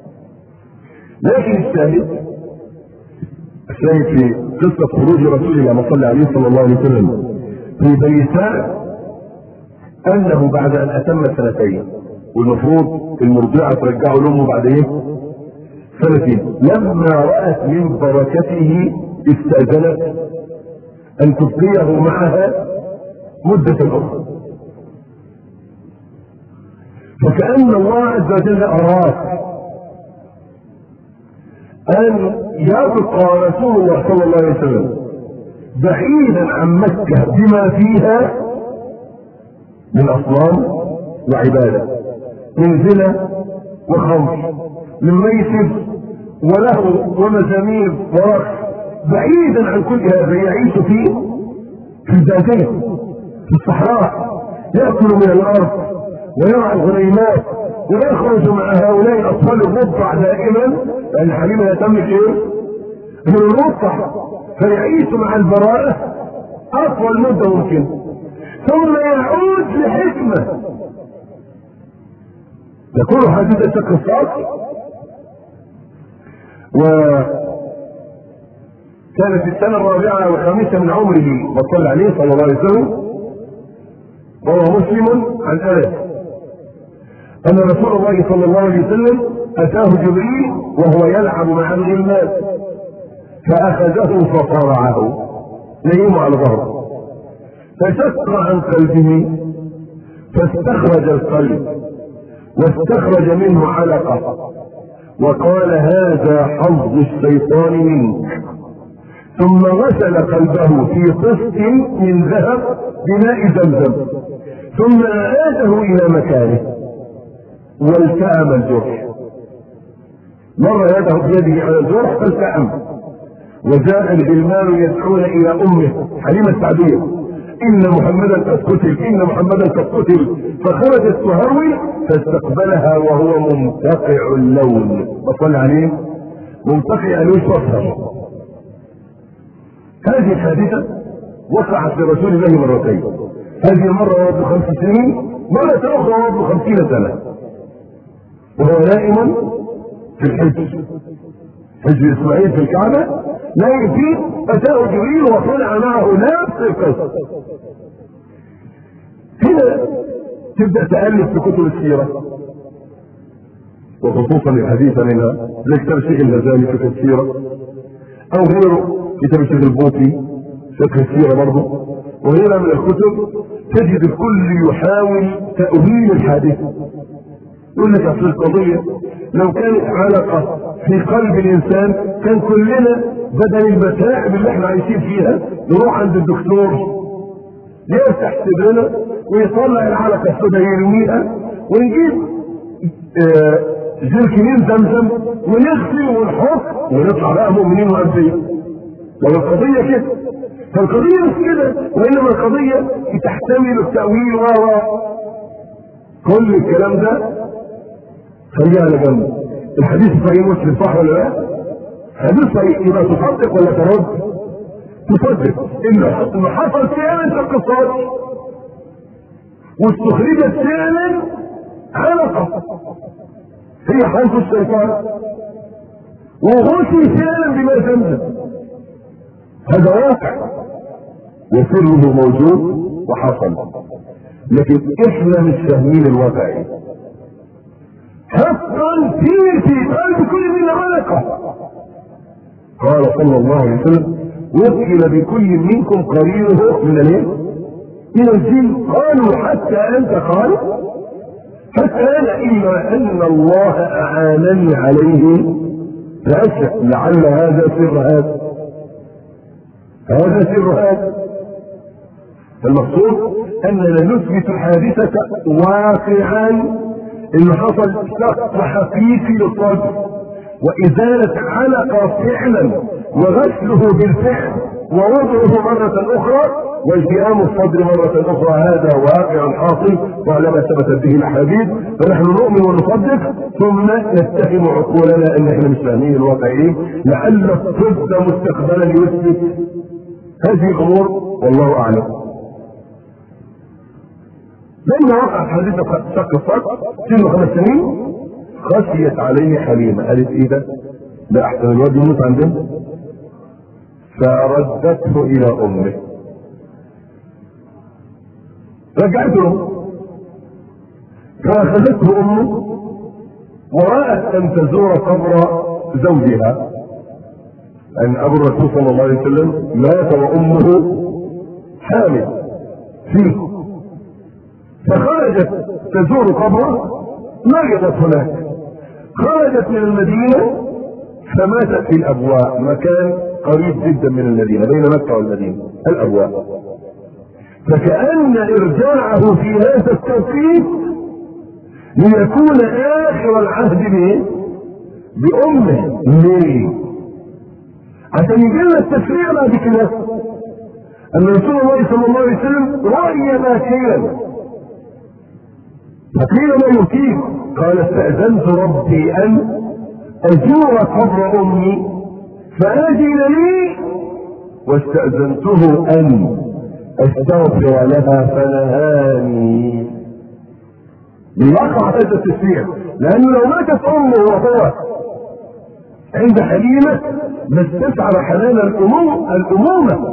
لكن الشاهد الشاهد في قصة خروج رسول الله صلى عليه صلى الله عليه وسلم في بني سعد أنه بعد أن أتم سنتين، والمفروض المرضعة ترجعه لأمه بعد إيه؟ سنتين، لما رأت من بركته استأذنت أن تبقيه معها مدة أخرى. فكأن الله عز وجل أراد أن يبقى رسول الله صلى الله عليه وسلم بعيدا عن مكة بما فيها من أصنام وعبادة، من زنا وخمر، من ميسر ولهو ومزامير ورقص، بعيدا عن كل هذا يعيش فيه في البادية في الصحراء، يأكل من الأرض ويرعى الغنيمات ويخرج مع هؤلاء الأطفال الرضع دائما، لأن حليمة لا تملك إيه؟ من الرضع، فيعيش مع البراءة أطول مدة ممكن، ثم يعود لحكمة تكون حادثة قصاص. وكانت السنة الرابعة والخامسة من عمره وصلى عليه صلى الله عليه وسلم، وهو مسلم عن أنس أن رسول الله صلى الله عليه وسلم أتاه جبريل وهو يلعب مع الغلمان فأخذه فصارعه نيم على ظهره فشق عن قلبه فاستخرج القلب واستخرج منه علقة وقال هذا حظ الشيطان منك، ثم غسل قلبه في قسط من ذهب بماء زمزم ثم أعاده إلى مكانه والتأم الجرح، مر يده بيده على الجرح فالتأم، وجاء الغلمان يدعون إلى أمه حليمة السعدية إن محمدا قد قتل إن محمدا قد قتل، فخرجت تهرول فاستقبلها وهو منتقع اللون، وصل عليه منتقع الوش أصفر. هذه الحادثة وقعت لرسول الله مرتين، هذه المرة وابن خمس سنين، مرة أخرى وابن خمسين سنة، وهو نائم في الحج حج إسماعيل في الكعبة نائم فيه، أتاه جبريل وصنع معه نفس القصة. هنا تبدأ تألف في كتب السيرة وخصوصا الحديث منها زي كتاب الشيخ الغزالي في السيرة أو غيره، كتاب الشيخ البوطي فقه السيرة برضه، وغيرها من الكتب تجد الكل يحاول تأويل الحادثة. يقول لك اصل القضية لو كانت علقة في قلب الانسان كان كلنا بدل المتاعب اللي احنا عايشين فيها نروح عند الدكتور يفتح صدرنا ويطلع العلقة السوداء يرميها ونجيب اه جركنين زمزم ونغسل ونحط ونطلع بقى مؤمنين وانبياء. لو القضية كده، فالقضية مش كده، وانما القضية تحتمل التأويل و كل الكلام ده خليها على جنب. الحديث صحيح مسلم صح ولا لا؟ حديث صحيح، يبقى تصدق ولا ترد؟ تصدق انه حصل فعلا في القصاص واستخرجت فعلا علقة هي حرف الشيطان وغسل فعلا بما زمزم، هذا واقع وسره موجود وحصل، لكن احنا مش فاهمين الواقع. حقا في في قلب كل من علقة. قال صلى الله عليه وسلم وكل بكل منكم قرينه من الايه؟ من الجن. قالوا حتى انت؟ قال فكان الا ان الله اعانني عليه فاشهد. لعل هذا سر هذا هذا سر هذا. المقصود اننا نثبت الحادثه واقعا انه حصل شق حقيقي للصدر وازاله علقه فعلا وغسله بالفعل ووضعه مرة أخرى والتئام الصدر مرة أخرى. هذا واقع حاصل طالما ثبتت به الأحاديث، فنحن نؤمن ونصدق ثم نتهم عقولنا أن احنا مش فاهمين الواقع ايه، لعل الطب مستقبلا يثبت هذه الأمور والله أعلم. لما وقع حادثة شق الصدر سنه خمس سنين خشيت عليه حليمة، قالت ايه ده؟ ده أحسن الواد يموت عندنا. فردته الى امه، رجعت له فاخذته امه ورأت ان تزور قبر زوجها، ان ابو الرسول صلى الله عليه وسلم مات وامه حامل فيه، فخرجت تزور قبره مرضت هناك، خرجت من المدينة فماتت في الابواء، مكان قريب جدا من المدينة بين مكة والمدينة الابواء. فكأن ارجاعه في هذا التوقيت ليكون اخر العهد به بامه. ليه؟ عشان يجينا التشريع بعد كده ان رسول الله صلى الله عليه وسلم رأي باكيا فقيل ما يكيد، قال استأذنت ربي ان ازور قبر امي فأذن لي واستأذنته ان استغفر لها فنهاني. ليقع هذا التشريع، لانه لو ماتت امه وهو عند حليمه ما استشعر حنان الامومه الامومه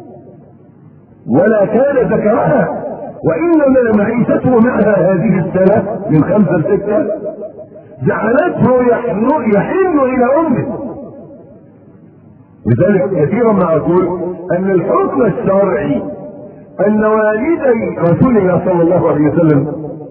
ولا كان ذكرها، وانما معيشته معها هذه السنه من خمسه لسته جعلته يحن الى امه. لذلك كثيرا ما اقول ان الحكم الشرعي ان والدي رسول الله صلى الله عليه وسلم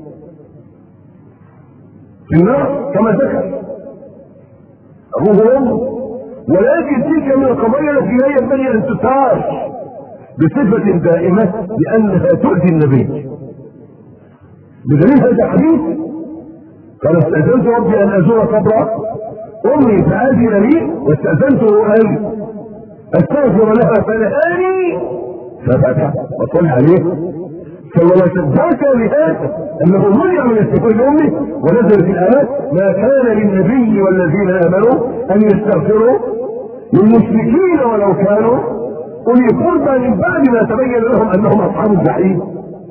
في النار كما ذكر ابوه وامه، ولكن تلك من القضايا التي لا ينبغي ان تثار بصفه دائمه لانها تؤذي النبي. بدليل هذا الحديث قال استاذنت ربي ان ازور قبر امي فاذن لي واستاذنته ان استغفر لها فنهاني فبكى وصلى عليه صلى الله عليه وسلم. بكى لهذا انه منع من استغفار لامه، ونزلت الايات ما كان للنبي والذين امنوا ان يستغفروا للمشركين ولو كانوا اولي قربى من بعد ما تبين لهم انهم اصحاب الجحيم.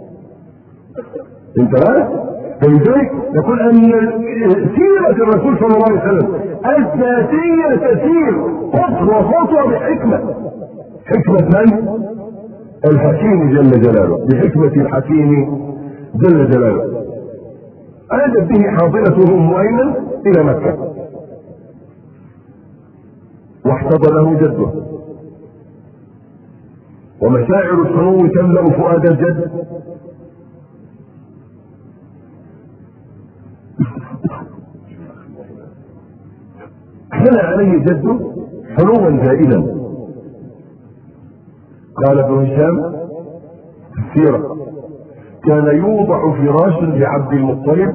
انتبه؟ فلذلك نقول ان سيرة الرسول صلى الله عليه وسلم الذاتية تسير خطوة خطوة بحكمة. حكمة من؟ الحكيم جل جلاله، بحكمة الحكيم جل جلاله. عادت به حاضنته ام ايمن الى مكة واحتضنه جده، ومشاعر السمو تملأ فؤاد الجد. حنى عليه جده حنوا زائدا. قال ابن هشام في السيرة كان يوضع فراش لعبد المطلب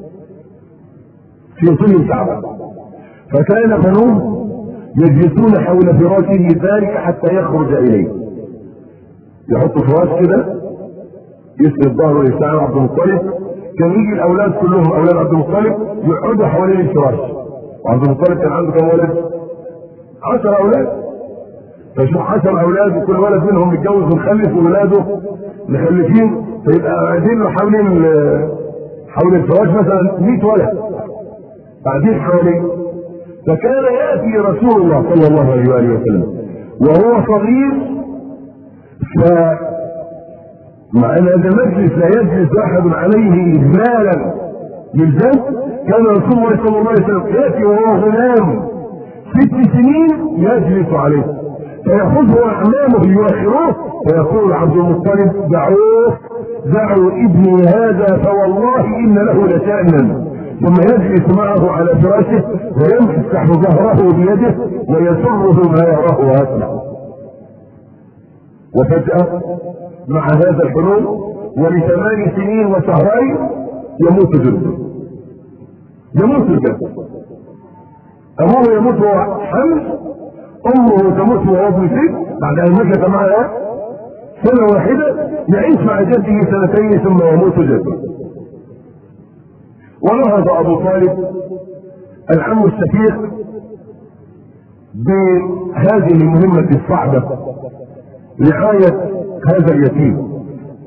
في ظل الكعبة، فكان بنوه يجلسون حول فراشه ذلك حتى يخرج اليه. يحط فراش كده يسند ظهره لسان عبد المطلب، كان يجي الاولاد كلهم اولاد عبد المطلب يقعدوا حوالين الفراش. وعبد المطلب كان عنده كم ولد؟ عشر اولاد. فشوف عشر اولاد وكل ولد منهم متجوز ومخلف وولاده مخلفين، فيبقى قاعدين له حوالين حول الفراش مثلا مئة ولد قاعدين حواليه. فكان ياتي رسول الله صلى الله عليه واله وسلم وهو صغير، ف مع ان هذا المجلس لا يجلس احد عليه اجمالا للجد، كان رسول الله صلى الله عليه وسلم ياتي وهو غلام ست سنين يجلس عليه، فيأخذه أعمامه ليؤخروه، فيقول عبد المطلب دعوه دعوا ابني هذا فوالله ان له لشأنا، ثم يجلس معه على فراشه ويمسح ظهره بيده ويسره ما يراه ويسمع. وفجأة مع هذا الحلول ولثمان سنين وشهرين يموت جده، يموت جده. ابوه يموت وهو حمل، امه تموت وهو ابن ست بعد ان مكث معها سنه واحده، يعيش مع جده سنتين ثم يموت جده. ونهض ابو طالب العم الشفيق بهذه المهمه الصعبه رعايه هذا اليتيم.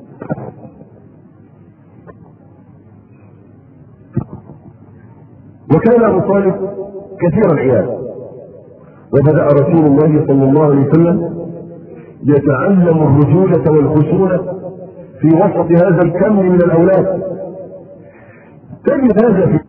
وكان ابو طالب كثير العيال، وبدأ رسول الله صلى الله عليه وسلم يتعلم الرجولة والخشونة في وسط هذا الكم من الأولاد. تجد هذا في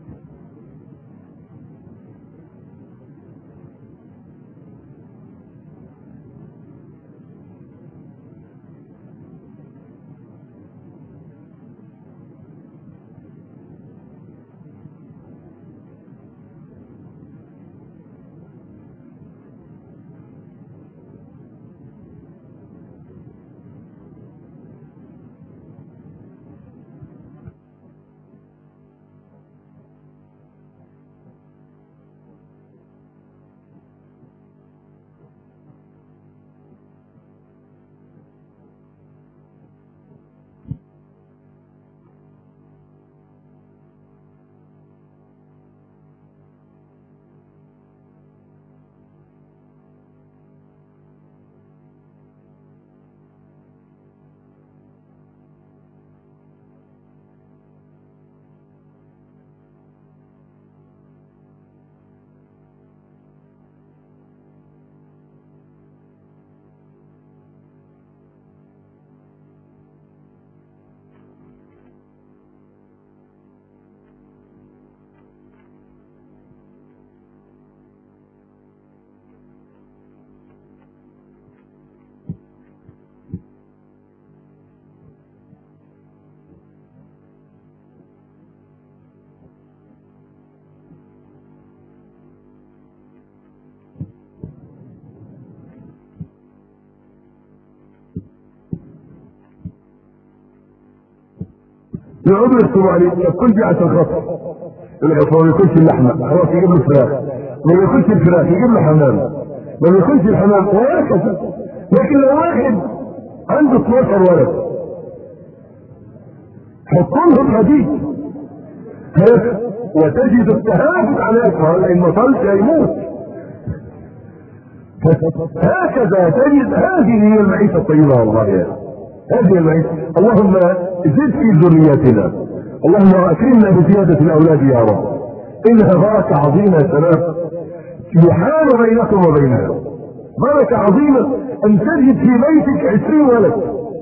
يقعدوا يكتبوا عليه كل جاءت الخطر، العفو ما ياكلش اللحمه خلاص يجيب له فراخ، ما ياكلش الفراخ يجيب له حمام، ما ياكلش الحمام وهكذا. لكن لو واحد عنده اثناشر ولد حط لهم حديد وتجد التهافت على اكبر لان ما صلش هيموت. هكذا تجد هذه هي المعيشه الطيبه والله يا هذه المعيشه. اللهم زد في ذريتنا، اللهم اكرمنا بزياده الاولاد يا رب، انها بركه عظيمه يا شباب يحال بينكم وبينها، بركه عظيمه ان تجد في بيتك عشرين ولد.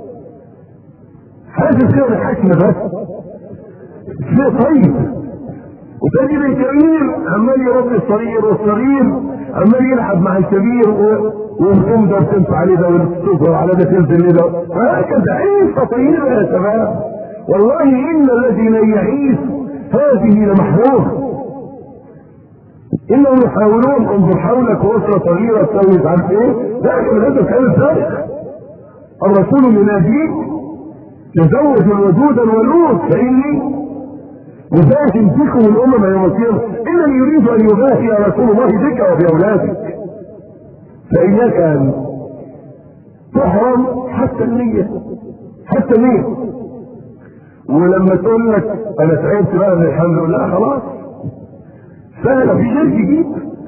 هذا شيء الحكمه بس شيء طيب. وتجد الكبير عمال يربي الصغير والصغير عمال يلعب مع الكبير ويقوم ده تنفع عليه ده وتنفع على ده تنزل ده، هكذا عيشه طيبه يا شباب. والله ان الذي لا يعيش هذه لمحروم. انهم يحاولون انظر حولك اسره صغيره تسوي مش عارف ايه، لكن هذا كلام فارغ. الرسول يناديك تزوج الودود الولود فاني مزاحم بكم الامم يوم القيامه، انني يريد ان يباهي رسول الله بك وباولادك، فاياك ان تحرم حتى النيه، حتى النيه. ولما تقول لك انا تعبت بقى من الحمد لله خلاص سهله في غير جديد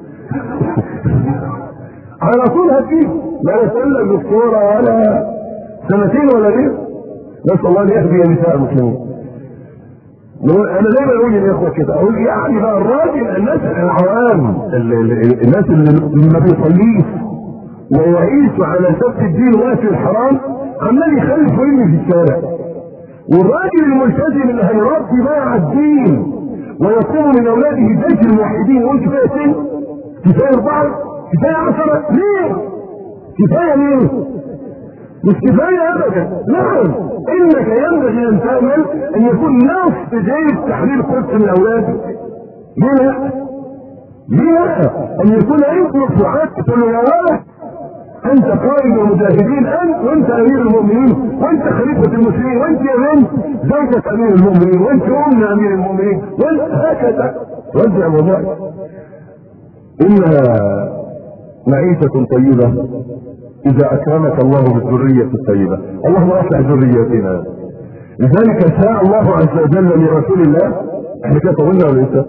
على طول هتجيب، لا تسال دكتوره ولا سنتين ولا غير. نسال الله ان يهدي نساء المسلمين. انا دايما اقول للاخوه كده، اقول يعني بقى الراجل الناس العوام الناس اللي ما بيصليش ويعيش على سبت الدين واكل الحرام عمال يخلف ويرمي في الشارع، والراجل الملتزم اللي هيربي بقى على الدين ويقوم من اولاده بيت الموحدين يقول كفايه سن، كفايه اربعه، كفايه عشره، ليه؟ كفايه ليه؟ مش كفايه ابدا. نعم انك ينبغي ان تعمل ان يكون نصف جيد تحرير قدس من اولادك. ليه لا؟ ليه لا؟ ان يكون ابنك وعدت له يا ولد انت قائد المجاهدين، انت وانت امير المؤمنين، وانت خليفه المسلمين، وانت يا بنت زوجة امير المؤمنين، وانت ام امير المؤمنين، وانت هكذا. وزع وضعك. انها معيشة طيبة اذا اكرمك الله بالذرية الطيبة. اللهم اصلح ذريتنا. لذلك شاء الله عز وجل لرسول الله. احنا كده طولنا ولا لسه؟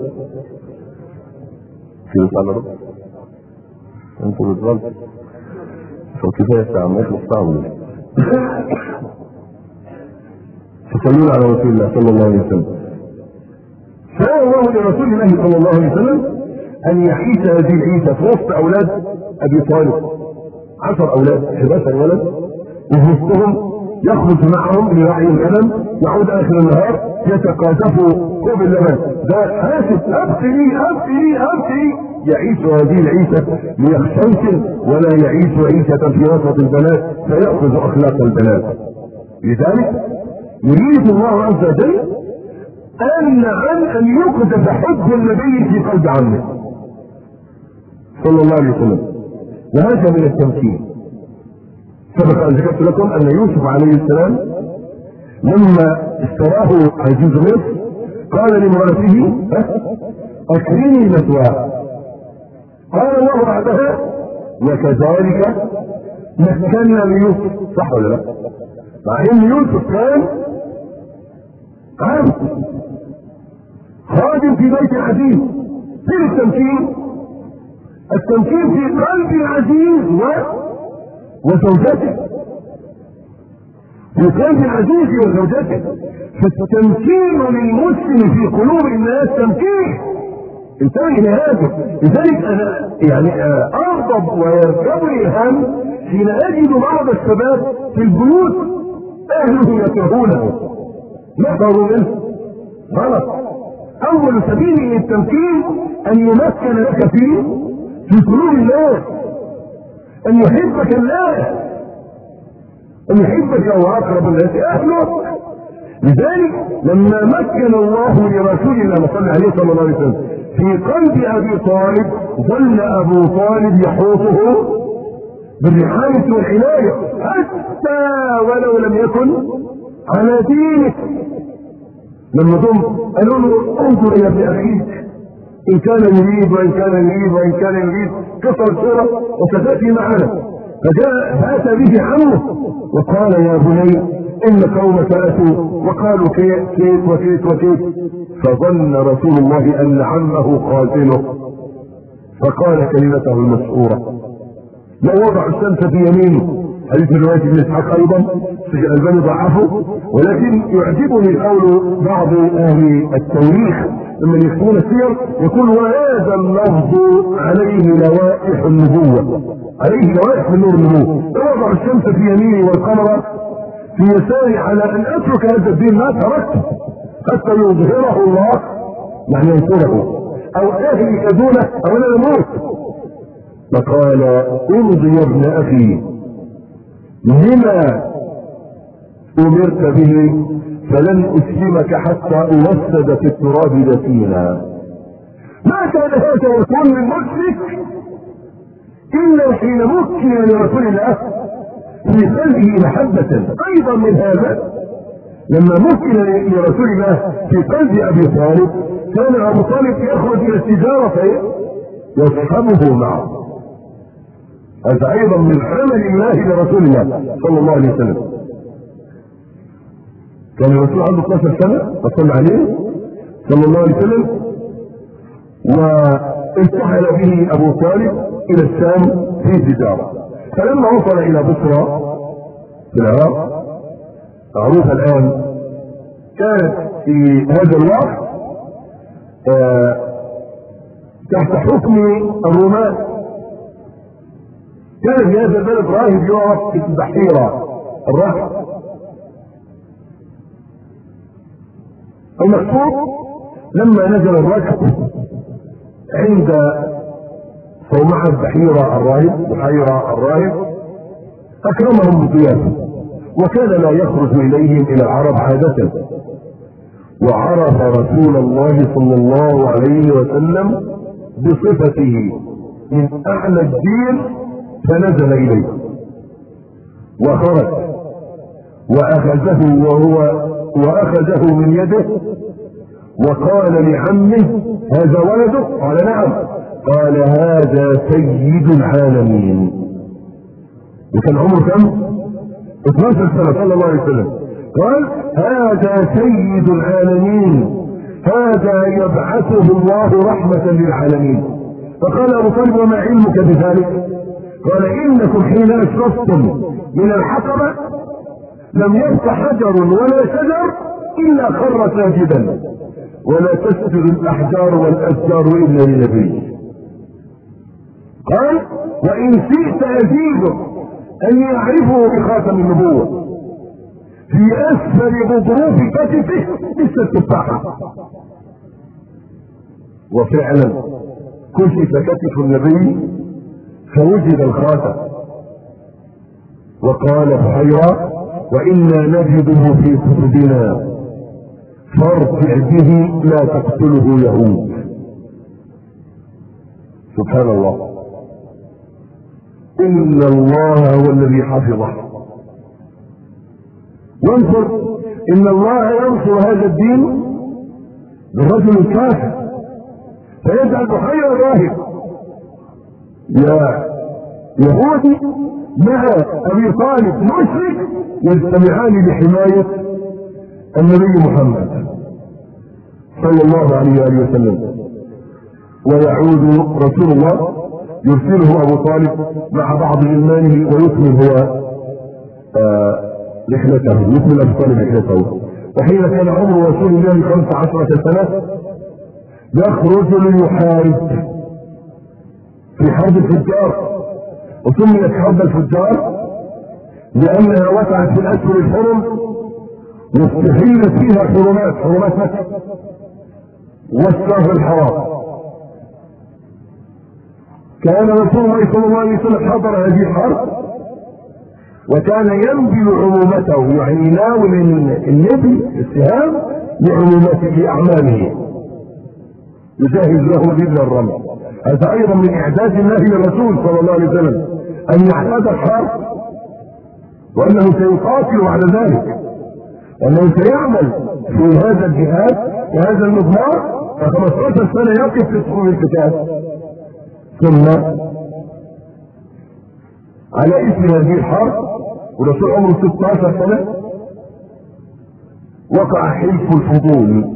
كده على رب انتوا بتغلطوا فكفاية ساعة ما يخلص ساعة ولا فصلوا على رسول الله صلى الله عليه وسلم. شاء الله لرسول الله صلى الله عليه وسلم ان يعيش هذه العيشة في وسط اولاد ابي طالب. عشر اولاد، احد عشر ولد، وفي وسطهم يخرج معهم لرعي الغنم، يعود اخر النهار يتقاذفوا كوب اللبن. ده حاسس ابقي ابقي ابقي. يعيش هذه العيشة ليخشوش ولا يعيش عيشة في وسط البنات فيأخذ اخلاق البنات. لذلك يريد الله عز وجل ان عن ان يقذف حب النبي في قلب عمه صلى الله عليه وسلم. وهذا من التمكين. سبق ان ذكرت لكم ان يوسف عليه السلام لما اشتراه عزيز مصر قال لامرأته اكرمي مثواه. قال الله بعدها وكذلك مكنا ليوسف. صح ولا لا؟ مع ان يوسف كان عبد خادم في بيت العزيز. فين التمكين؟ التمكين في قلب العزيز و... وزوجته. في قلب العزيز وزوجته. فالتمكين للمسلم في قلوب الناس تمكين. انتبه لهذا. لذلك انا يعني اغضب ويركبني الهم حين اجد بعض الشباب في البيوت اهله يكرهونه. نحذروا منه. غلط. اول سبيل للتمكين ان يمكن لك فيه في قلوب الناس، ان يحبك الله، ان يحبك او اقرب الناس اهلك. لذلك لما مكن الله لرسول الله صلى الله عليه وسلم في قلب ابي طالب ظل ابو طالب يحوطه بالرعاية والعناية حتى ولو لم يكن على دينك. لما ضم قالوا له انظر الى ابن اخيك ان كان يريد وان كان يريد وان كان يريد كسر الصورة وستأتي معنا. فجاء فأتى به عمه وقال يا بني ان قومك اتوا وقالوا كيت كيت وكيت وكيت. فظن رسول الله ان عمه قاتله فقال كلمته المشهورة لو وضع الشمس في يمينه. حديث رواية ابن اسحاق ايضا الشيخ الألباني ضعفه، ولكن يعجبني قول بعض اهل التاريخ لما يكتبون السير يقول وهذا اللفظ عليه لوائح النبوة، عليه لوائح من نور النبوة. لو وضع الشمس في يمينه والقمر في يساري على ان اترك هذا الدين ما تركته حتى يظهره الله يعني ينصره او اهلك دونه او انا اموت. فقال امضي يا ابن اخي لما امرت به فلن اسلمك حتى اوسد في التراب دفينا. ما كان هذا يكون من مشرك الا حين مكن لرسول الله في قلبه محبة. ايضا من هذا لما مكن لرسول الله في قلب ابي طالب كان ابو طالب يخرج الى التجارة يصحبه معه. هذا ايضا من عمل الله لرسول الله صلى الله عليه وسلم. كان الرسول عنده اثنتا عشرة سنة فصلى عليه صلى الله عليه وسلم وارتحل به ابو طالب الى الشام في تجارة. فلما وصل الى بصرى في العراق معروفة الان كانت في هذا الوقت آه تحت حكم الرومان. كان في هذا البلد راهب يعرف في البحيرة الراهب. المقصود لما نزل الركب عند صومعة البحيرة الراهب بحيرة الراهب اكرمهم بالضيافه، وكان لا يخرج اليهم الى العرب عاده. وعرف رسول الله صلى الله عليه وسلم بصفته من اعلى الدين فنزل اليه وخرج واخذه وهو واخذه من يده وقال لعمه هذا ولده؟ قال نعم. قال هذا سيد العالمين. وكان عمره كم؟ اثناشر سنة صلى الله عليه وسلم. قال هذا سيد العالمين، هذا يبعثه الله رحمة للعالمين. فقال ابو طالب وما علمك بذلك؟ قال انكم حين اشرفتم من الحقبة لم يبق حجر ولا شجر الا خر ساجدا، ولا تسجد الاحجار والاشجار الا لنبي. قال وان شئت ازيده اني اعرفه بخاتم النبوة في اسفل غضروف كتفه مثل التفاحة. وفعلا كشف كتف النبي فوجد الخاتم. وقال بحيرة وانا نجده في كتبنا فارجع به لا تقتله يهود. سبحان الله، ان الله هو الذي حفظه. وانظر ان الله ينصر هذا الدين بالرجل الكافر فيجعل بحيرة راهب يا يهودي مع ابي طالب مشرك يجتمعان لحماية النبي محمد صلى الله عليه وآله وسلم. ويعود رسول الله يرسله ابو طالب مع بعض غلمانه ويكمل هو آه رحلته، يكمل ابو طالب رحلته. وحين كان عمر رسول الله خمس عشرة سنة يخرج ليحارب في حرب الفجار، وسميت حرب الفجار لانها وقعت في الاشهر الحرم واستحلت فيها حرمات حرمات مكة والشهر الحرام. كان رسول الله صلى الله عليه وسلم حضر هذه الحرب وكان ينبل عمومته، يعني يناول النبل السهام لعمومته لاعماله يجهز له نبل الرمي. هذا ايضا من اعداد الله للرسول صلى الله عليه وسلم ان يعتاد الحرب وانه سيقاتل بعد ذلك، وانه سيعمل في هذا الجهاد وهذا المضمار فخمسة عشر سنة يقف في صفوف القتال. ثم على اسم هذه الحرب ورسول عمره ستة عشر سنة وقع حلف الفضول.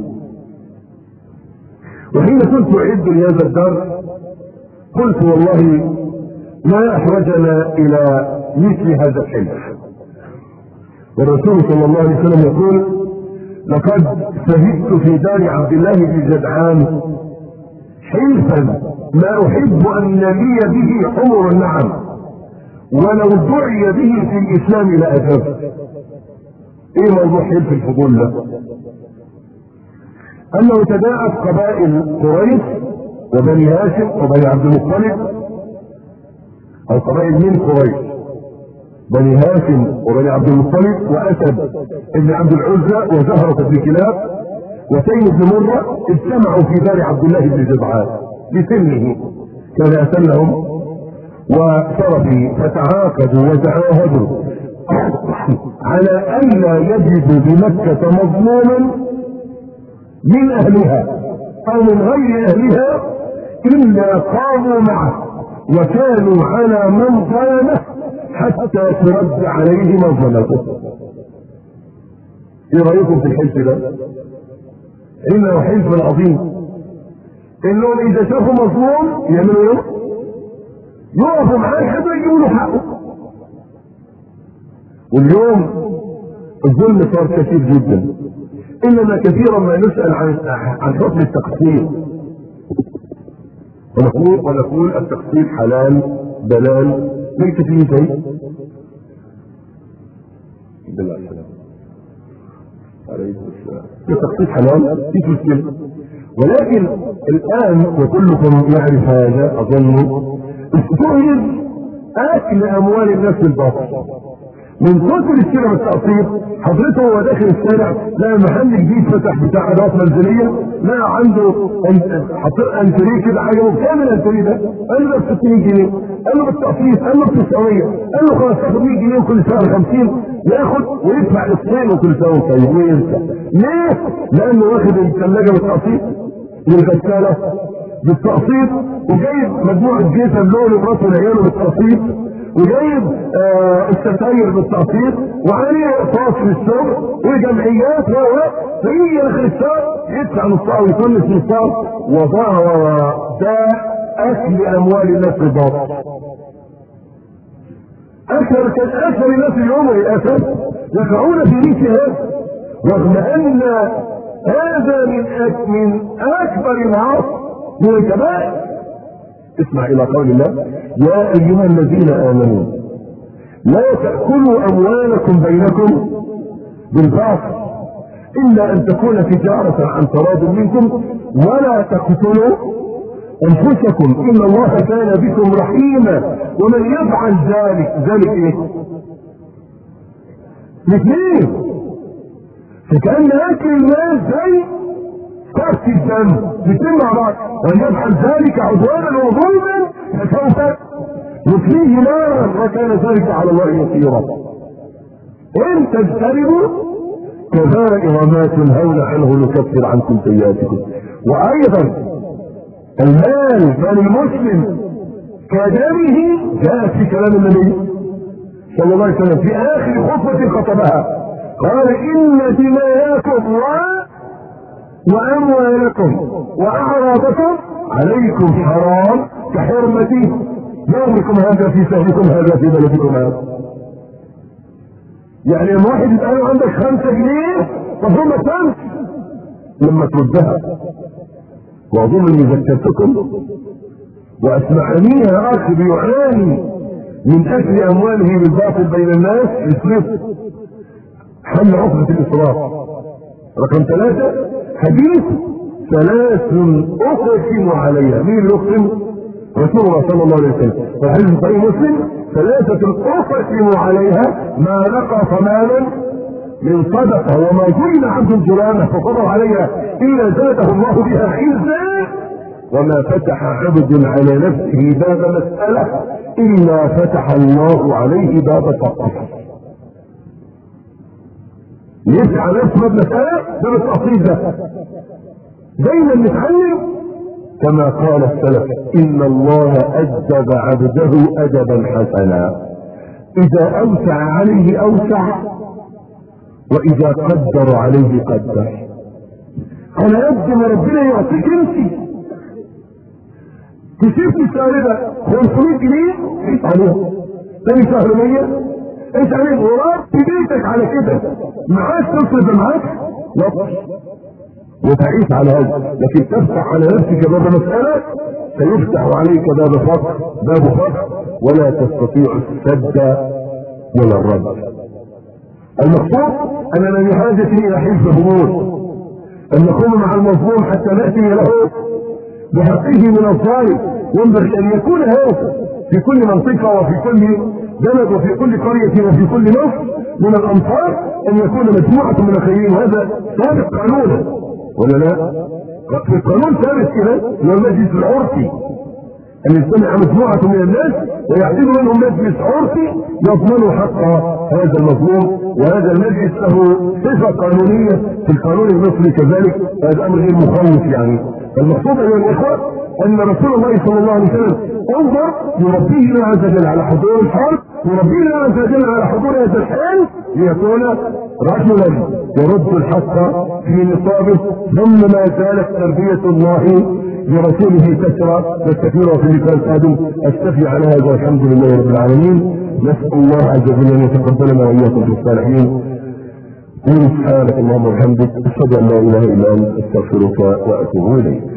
وحين كنت اعد لهذا الدرس قلت والله ما احوجنا الى مثل هذا الحلف. والرسول صلى الله عليه وسلم يقول لقد شهدت في دار عبد الله بن جدعان حلفا ما احب ان لي به حمر النعم ولو دعي به في الاسلام لاجبت. ايه موضوع حلف الفضول ده؟ انه تداعت قبائل قريش وبني هاشم وبني عبد المطلب، او قبائل من قريش بني هاشم وبني عبد المطلب واسد ابن عبد العزى وزهرة بن كلاب وتيم بن مرة اجتمعوا في دار عبد الله بن جدعان لسنه كان اسلهم وشرفه، فتعاقدوا وتعاهدوا على الا يجدوا بمكة مظلوما من اهلها او من غير اهلها الا قاموا معه وكانوا على من ظلمه حتى ترد عليه مظلمته. ايه رايكم في الحلف ده؟ انه حلف عظيم. انهم اذا شافوا مظلوم يعملوا ايه؟ يقفوا معاه حتى يجيبوا له حقه. واليوم الظلم صار كثير جدا، انما كثيرا ما نسال عن عن حكم التقسيم ونقول ونقول التقسيم حلال دلال ليس فيه شيء. بالله السلام عليه السلام التقسيم حلال في مشكله، ولكن الان وكلكم يعرف هذا اظن استهل اكل اموال الناس بالباطل. من كتر السيرة بالتقسيط حضرته هو داخل الشارع لقى محل جديد فتح بتاع ادوات منزليه، لقى عنده انتريه كده عجبه، بكام الانتريه ده؟ قال له ب ستمية جنيه، قال له بالتقسيط، قال له ب تسعمية، قال له خلاص تاخد مية جنيه وكل شهر خمسين، ياخد ويدفع الاثنين وكل سنه طيب وينسى. ليه؟ لانه واخد الثلاجه بالتقسيط والغساله بالتقسيط، وجايب مجموعه جيزه له لمراته وعياله بالتقسيط، وجايب آه الستاير بالتقسيط، وعليه اقساط في الشغل وجمعيات و فيجي اخر الشهر يدفع نصها ويكنس نصها، وظهر ده اكل اموال الناس بالباطل. اكثر كان اكثر الناس اليوم للاسف يقعون في مثل هذا، رغم ان هذا من أك من اكبر المعاصي من الكبائر. اسمع الى قول الله: يا ايها الذين امنوا لا تاكلوا اموالكم بينكم بالباطل الا ان تكون تجاره عن تراض منكم ولا تقتلوا انفسكم ان الله كان بكم رحيما ومن يفعل ذلك ذلك ايه؟ الاثنين. فكأن اكل المال زي سفك الدم الاثنين مع بعض، ومن يفعل ذلك عدوانا وظلما فسوف يصليه نارا وكان ذلك على الله يسيرا. ان تجتنبوا كبائر ما تنهون عنه نكفر عنكم سيئاتكم. وايضا المال مال المسلم كدمه جاء في كلام النبي صلى الله عليه وسلم في اخر خطبه خطبها، قال: ان دماءكم و... واموالكم واعراضكم عليكم حرام كحرمتي يومكم هذا في شهركم هذا في بلدكم هذا. يعني لما واحد يبقى له عندك خمسة جنيه فهم خمس لما تردها. واظن اني ذكرتكم واسمعنيها اخ بيعاني من اكل امواله بالباطل بين الناس يصرف، حل عقدة الاسراف. رقم ثلاثة: حديث ثلاث اقسم عليها. مين اللي يقسم؟ رسول الله صلى الله عليه وسلم. والحديث صحيح مسلم: ثلاثة اقسم عليها ما نقص مالا من صدقة وما ظلم عبد جرامه فصبر عليها الا زاده الله بها عزا وما فتح عبد على نفسه باب مسألة الا فتح الله عليه باب فقر. يسعى نفسه باب مسألة ده بالتأصيل ده. دايما نتعلم كما قال السلف: ان الله ادب عبده ادبا حسنا، اذا اوسع عليه اوسع واذا قدر عليه قدر. على قد ما ربنا يعطيك انت كسبت الشهر ده خمسمية جنيه انت عليها، تاني شهر مية انت عليها، وراب في بيتك على كده معاك تصرف معاك وقت وتعيش على هذا. لكن تفتح على نفسك باب مسألة سيفتح عليك باب فقر باب فقر ولا تستطيع السد ولا الرد. المقصود اننا بحاجة الى حفظ الامور، ان نقوم مع المظلوم حتى نأتي له بحقه من الظالم. ينبغي ان يكون هذا في كل منطقة وفي كل بلد وفي كل قرية وفي كل مصر من الامصار، ان يكون مجموعة من الخيرين. وهذا ثابت قانونا ولا لا؟ في القانون ثابت كده، هو المجلس العرفي ان يجتمع مجموعة من الناس ويعتبر منهم مجلس عرفي يضمن حق هذا المظلوم. وهذا المجلس له صفة قانونية في القانون المصري كذلك، هذا امر غير مخوف يعني. المقصود ايها الاخوة ان رسول الله صلى الله عليه وسلم انظر يربيه عز وجل على حضور الحرب، يربيه عز وجل على حضور هذا الحال ليكون رجلا يرد الحق في نصابه. ثم ما زالت تربية الله لرسوله تسرى تستثير في اللقاء القادم. استفي على هذا والحمد لله رب العالمين. نسأل الله عز وجل ان يتقبلنا واياكم في الصالحين. قل سبحانك اللهم وبحمدك اشهد ان لا اله الا انت استغفرك واتوب اليك.